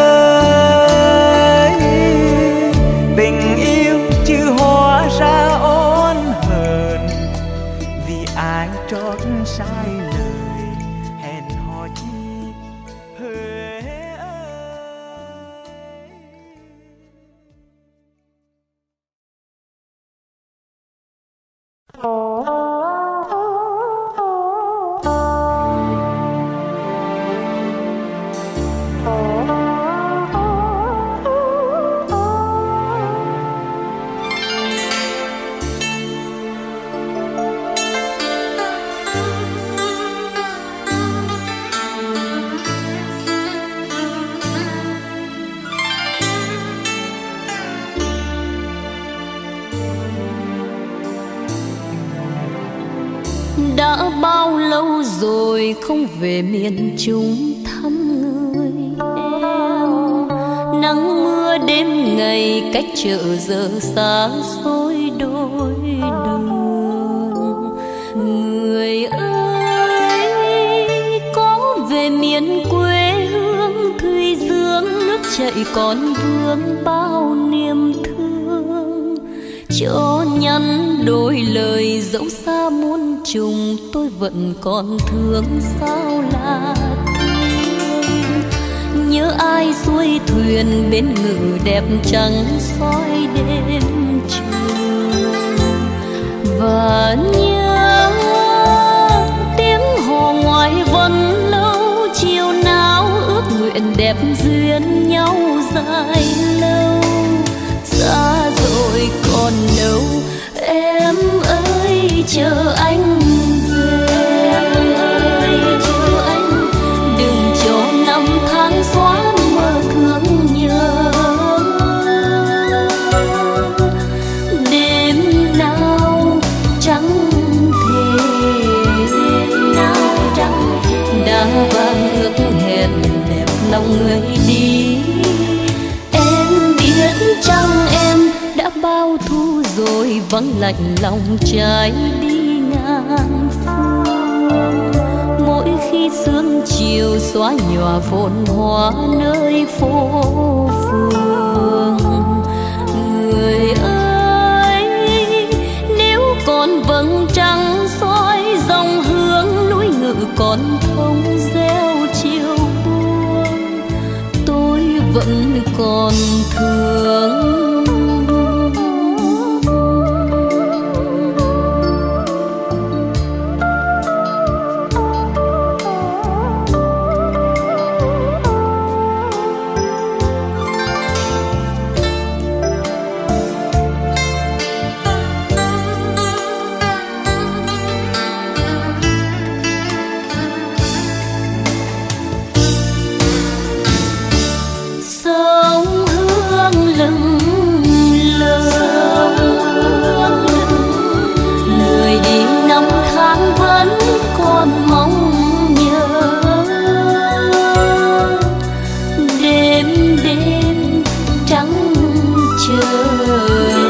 ơi. Tình yêu chưa hóa ra oán hờn, vì ai trót sai lời hẹn hò chi Huế ơi. Đã bao lâu rồi không về miền Trung thăm người em. Nắng mưa đêm ngày cách chợ giờ xa xôi đôi đường. Người ơi có về miền quê hương, thủy dương nước chảy còn vương bao niềm thương. Cho nhắn đôi lời dẫu xa muôn trùng, tôi vẫn còn thương sao là thương. Nhớ ai xuôi thuyền bên ngự đẹp trắng soi đêm trường. Và nhớ tiếng hò ngoài vân lâu, chiều nào ước nguyện đẹp duyên nhau dài lâu. Xa rồi còn đâu em ơi chờ anh về. Em ơi chờ anh, đừng cho năm tháng xóa mơ thương nhớ. Đêm nào trắng thề, nào trắng đã vang ước hẹn đẹp lòng người đi. Em biết chăng em đã bao thu rồi vắng lạnh lòng trái đi ngàn phương. Mỗi khi sương chiều xóa nhòa phồn hoa nơi phố phường. Người ơi nếu còn vầng trăng soi dòng hướng, núi ngự còn thông reo chiều buông, tôi vẫn còn thương. mong nhớ. Đêm đêm trắng trời,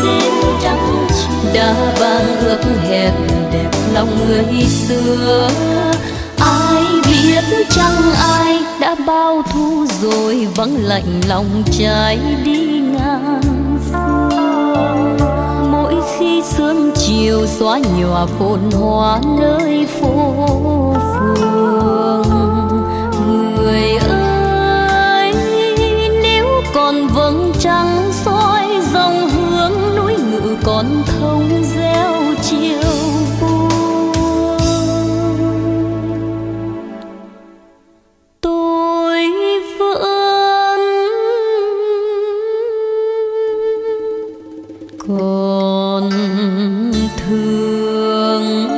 đã vang ước hẹn đẹp lòng người xưa. Ai biết chăng ai đã bao thu rồi vắng lạnh lòng trái đi ngàn phương. Mỗi khi sớm chiều xóa nhòa phồn hoa nơi phố phường. Người ơi, nếu còn vầng trăng soi dòng hướng núi ngự còn thông reo chiều buông. Tôi vẫn còn thương.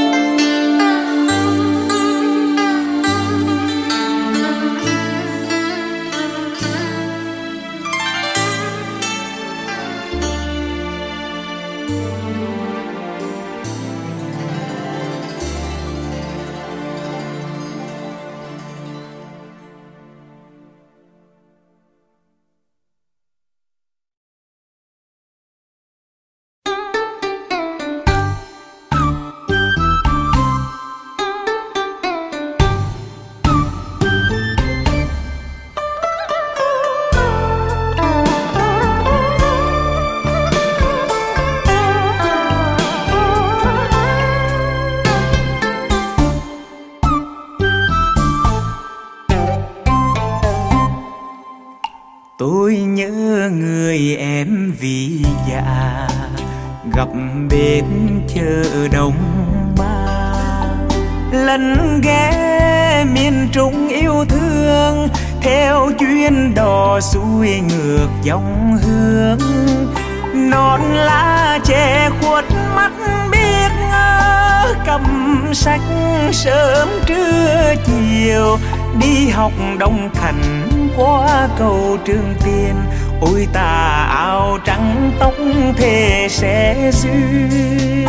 Tôi nhớ người em vì dạ gặp bếp chợ Đông Ba. Lần ghé miền Trung yêu thương theo chuyến đò xuôi ngược dòng hương. Non lá che khuất mắt biết ngơ, cầm sách sớm trưa chiều đi học Đông Khánh qua cầu Trường Tiền. Ôi tà áo trắng tóc thề sẽ duyên.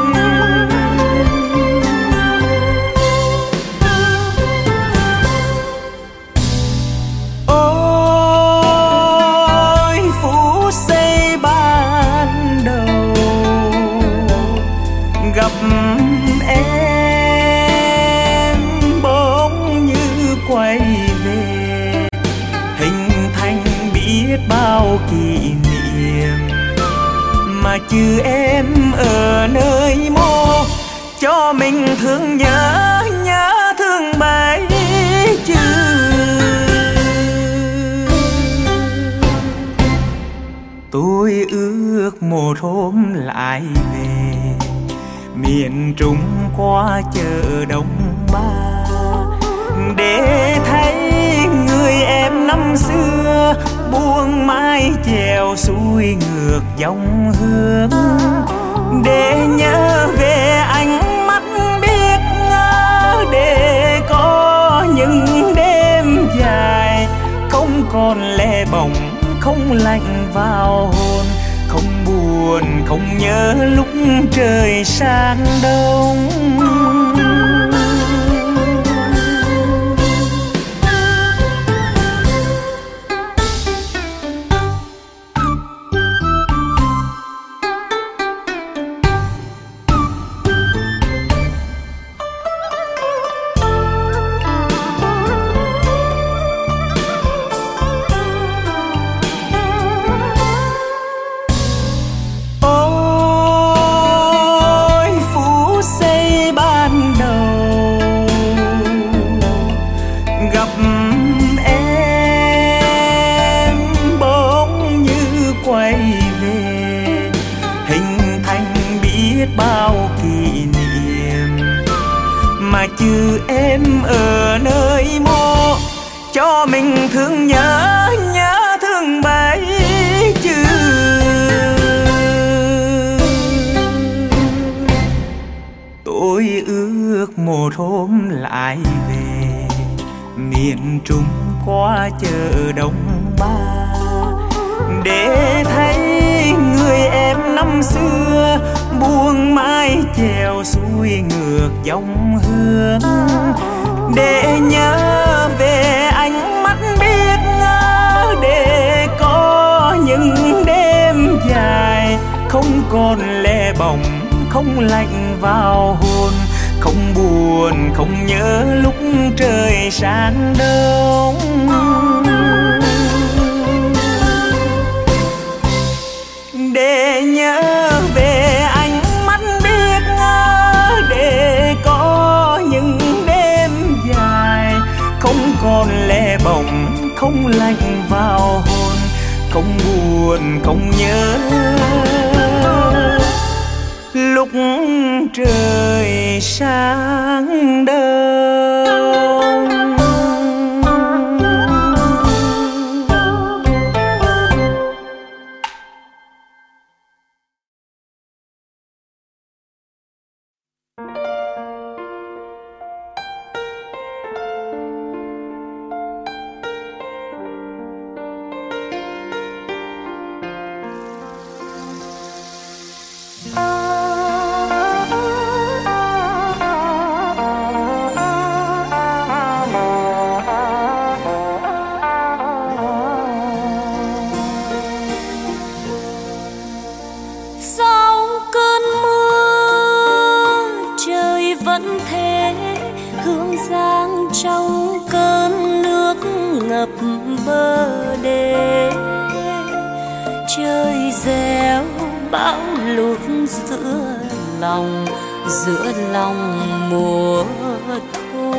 Ôi phút giây ban đầu gặp em bỗng như quay về, hình thành biết bao kỷ niệm mà chứ em ở nơi mô cho mình thương nhớ nhớ thương bấy chứ. Tôi ước một hôm lại về miền Trung qua chợ Đông Ba để thấy người em năm xưa buông mái chèo xuôi ngược dòng hương. Để nhớ về ánh mắt biết ngỡ, để có những đêm dài không còn lẻ bóng, không lạnh vào hồn, không buồn không nhớ lúc trời sang đông. Bao kỷ niệm mà chứ em ở nơi mô cho mình thương nhớ nhớ thương bấy chứ. Tôi ước một hôm lại về miền Trung qua chợ Đông Ba để thấy người em năm năm xưa, buông mái chèo xuôi ngược dòng hương. Để nhớ về ánh mắt biết ngỡ, để có những đêm dài không còn lẻ bóng, không lạnh vào hồn, không buồn, không nhớ lúc trời sáng đông. Để nhớ về ánh mắt biết ngỡ, để có những đêm dài không còn lẻ bóng, không lạnh vào hồn, không buồn, không nhớ lúc trời sáng đông. Giữa lòng mùa thu,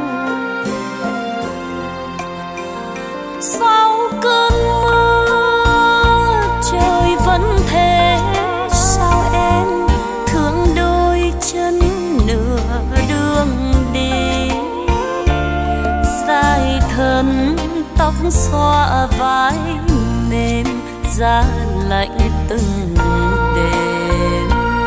sau cơn mưa trời vẫn thế. Sao em thương đôi chân nửa đường đi, dài thân tóc xõa vai mềm, giá lạnh từng đêm.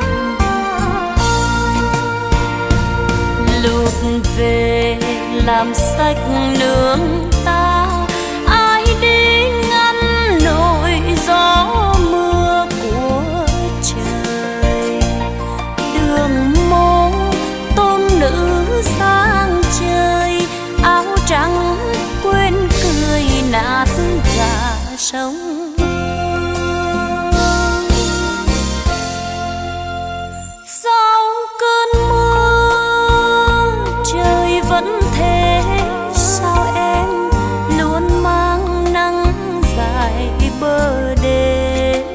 Lụt về làm sạch nương ta, ai đi ngăn nỗi gió mưa của trời. Đường mô tôn nữ sang trời, áo trắng quên cười nát dạ sống. Vẫn thế, sao em luôn mang nắng dài bờ đê.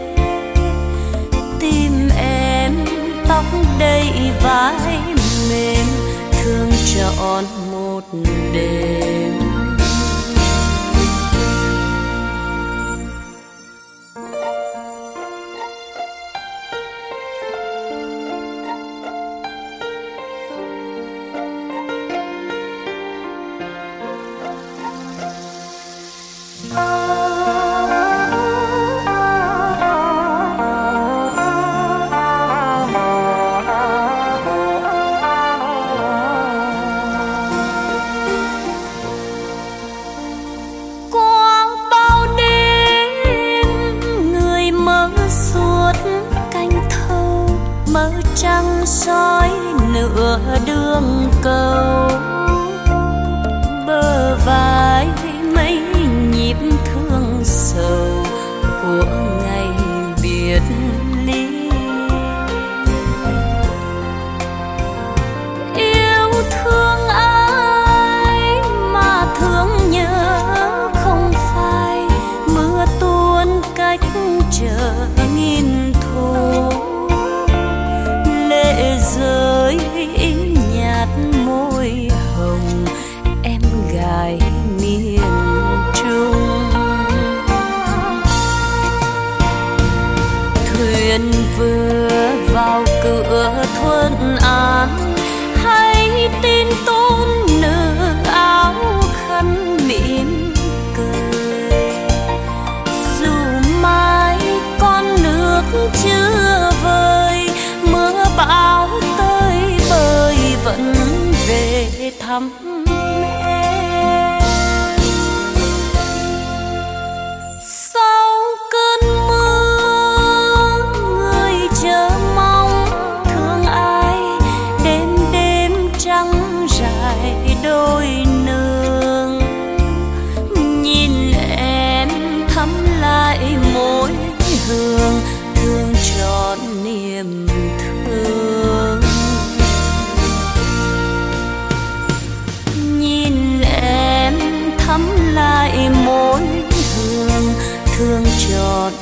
Tim em tóc đầy vai mềm, thương trọn một đêm. Trăng soi nửa đường cầu, bờ vai mấy nhịp thương sầu của ngày biệt ly. Yêu thương ai mà thương nhớ, không phải mưa tuôn cách chờ nghìn thu. Lệ rơi in nhạt môi hồng, em gái miền Trung. Thuyền vừa vào cửa Thuận An, hay tin tôn nữ áo khăn mỉm cười. Dù mai con nước chưa vơi, mưa bão tới bơi vẫn về thăm em. Sau cơn mưa người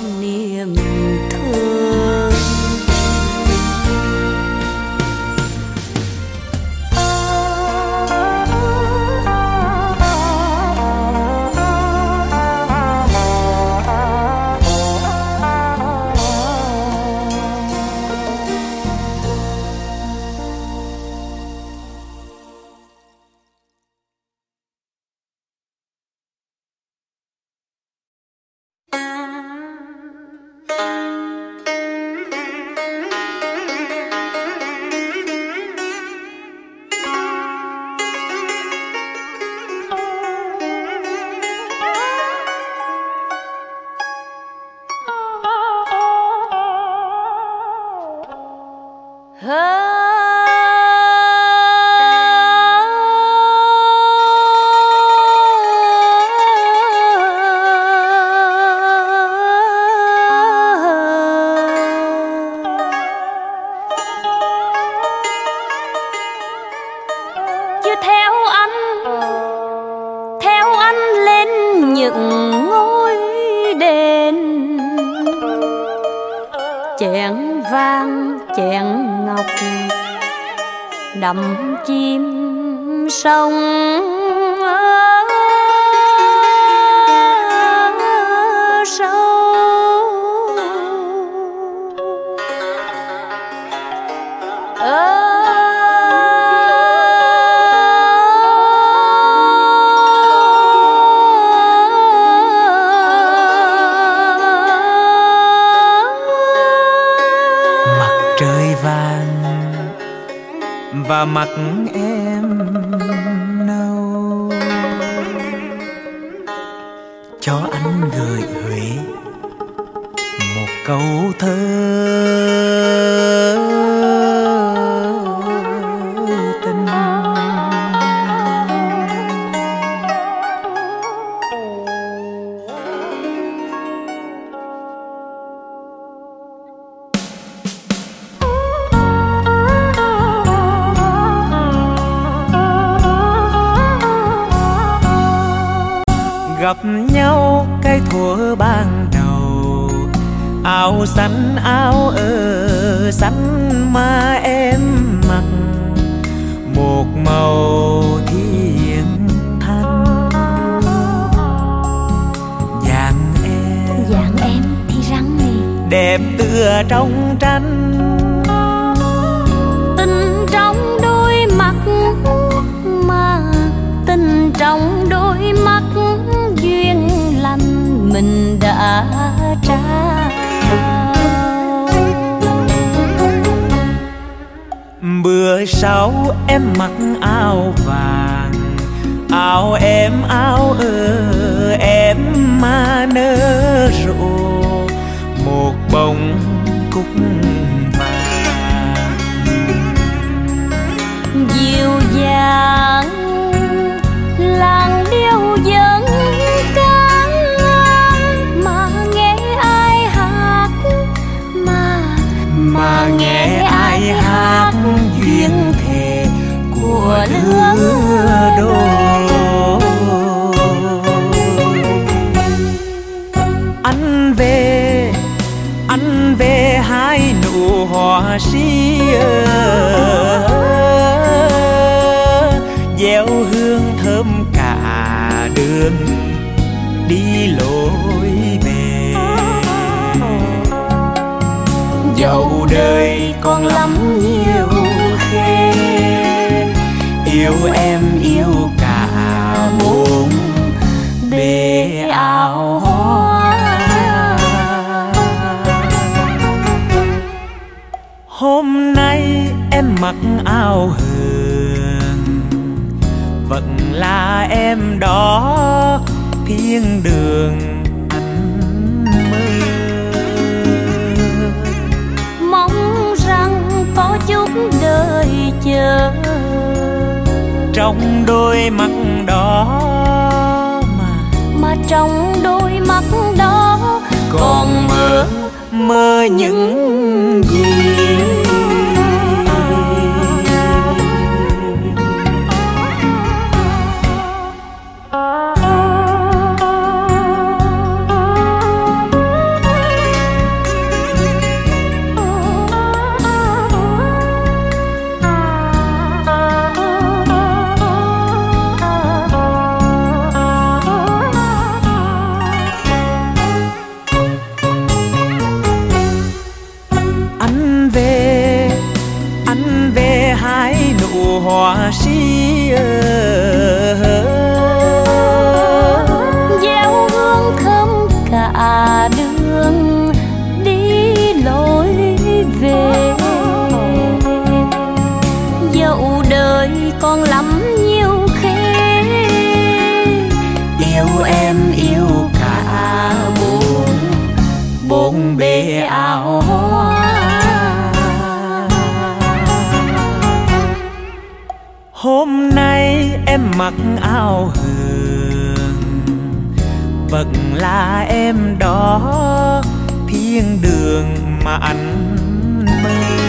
niềm thương. Chén vang chén ngọc đắm chim sông sâu. Và mặt em nâu, cho anh gửi Huế một câu thơ tình. Gặp nhau cái thuở ban đầu, áo xanh áo ơ xanh mà em mặc, một màu thiên thanh. Dạng em Dạng em thì răng nè, đẹp tựa trong tranh, tình trong đôi mắt mà tình trong đôi mắt duyên lành mình đã trao. Bữa sau em mặc áo vàng, áo em áo ơ em mà nở rộ một bông cúc vàng. Dịu dàng làng điệu dẫn ca mà nghe ai hát, mà mà nghe ai hát duyên thề của lứa đôi. Anh về anh về hai nụ hoa si gieo hương thơm cả đường đi lối về. Dẫu đời còn lắm nhiều khê, yêu em yêu cả bốn bề áo hoa. Hôm nay em mặc áo hường, vẫn là em đó thiên đường anh mơ. Mong rằng có chút đời chờ, trong đôi mắt đó mà mà trong đôi mắt đó còn mơ mơ những gì. anh về hái nụ hoa si gieo hương thơm cả đường đi lối về. Dẫu đời còn lắm nhiều khê, yêu em yêu cả bốn bốn bề áo hoa. Hôm nay em mặc áo hường, bậc là em đó thiên đường mà anh mơ.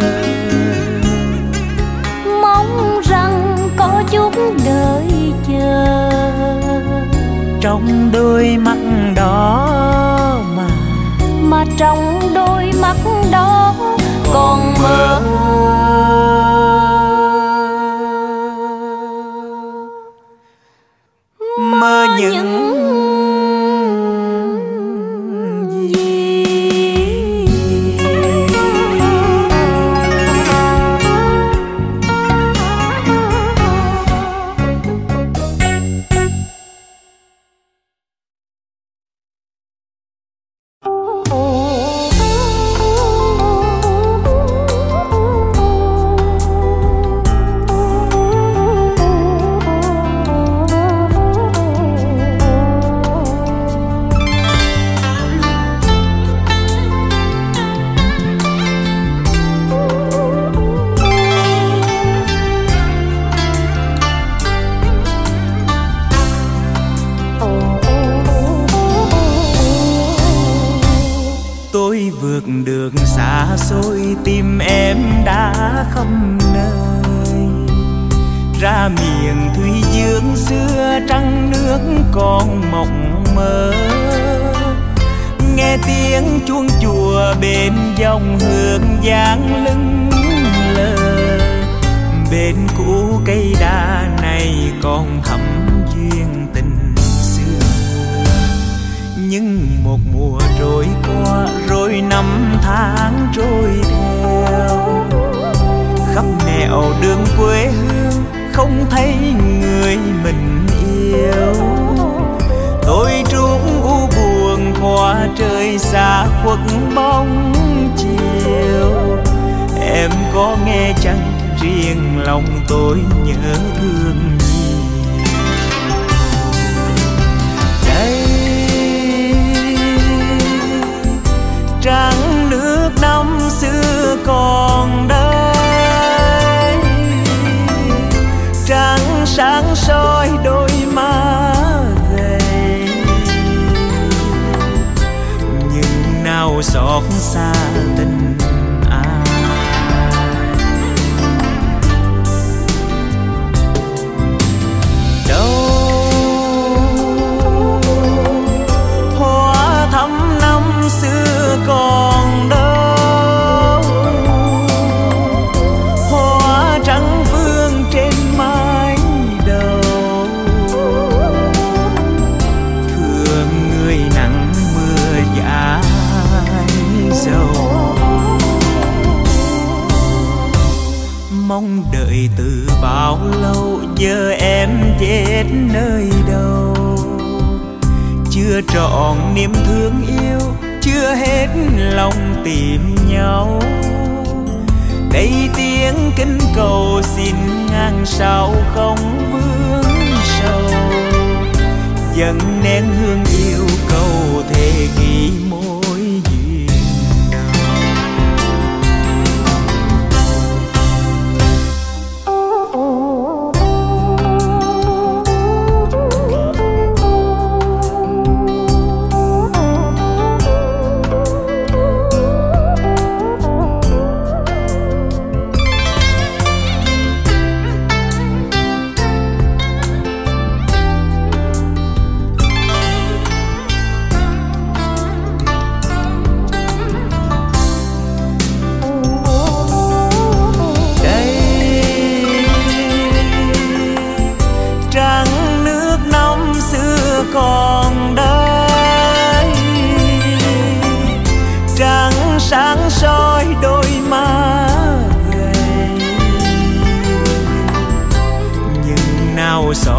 mong rằng có chút đợi chờ, trong đôi mắt đó mà mà trong đôi mắt đó còn mơ. Mơ những đường xa xôi tìm em đã khắp nơi, ra miền thủy dương xưa trăng nước còn mộng mơ. Nghe tiếng chuông chùa bên dòng hương dáng lưng lờ, bên cũ cây đa này còn thắm duyên tình xưa. Nhưng một mùa trôi qua rồi năm tháng trôi theo, khắp nẻo đường quê hương không thấy người mình yêu. Tôi trút u buồn qua trời xa khuất bóng chiều. Em có nghe chăng riêng lòng tôi nhớ thương nhiều. Đây trăng nước năm xưa còn đây, trăng sáng soi đôi má gầy, nhưng nào xót xa tình ai. Đâu hoa thắm năm xưa còn đâu, hoa trắng vương trên mái đầu. Thương người nắng mưa dãi dầu, mong đợi từ bao lâu giờ em chết nơi đâu. Chưa trọn niềm thương yêu, chưa hết lòng tìm nhau. Đây tiếng kinh cầu xin ngàn sao không vương sầu, dâng nén hương yêu cầu thề ghi mối duyên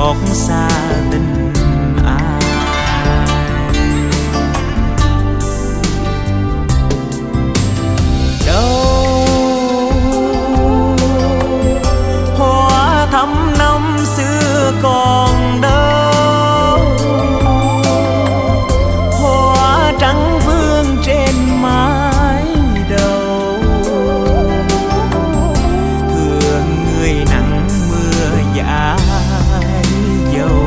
xót xa tình ai. Đâu hoa thắm năm xưa còn đâu, hoa trắng vương trên mái đầu, thương người nắng mưa dãi dầu.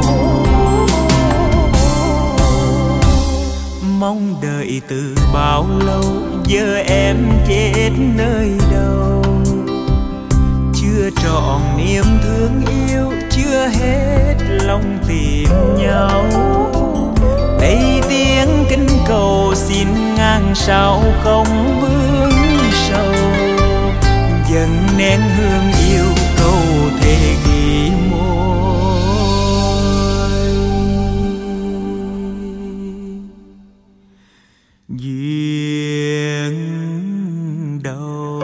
Mong đợi từ bao lâu, giờ em chết nơi đâu. Chưa trọn niềm thương yêu, chưa hết lòng tìm nhau. Đây tiếng kinh cầu xin ngang sao không vương sầu. Dần nén hương yêu câu thề ghi môi. Duyên đâu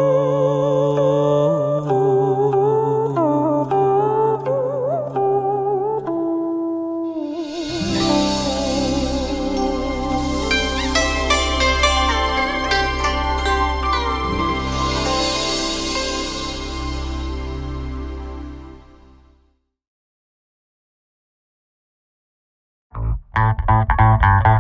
Thank you.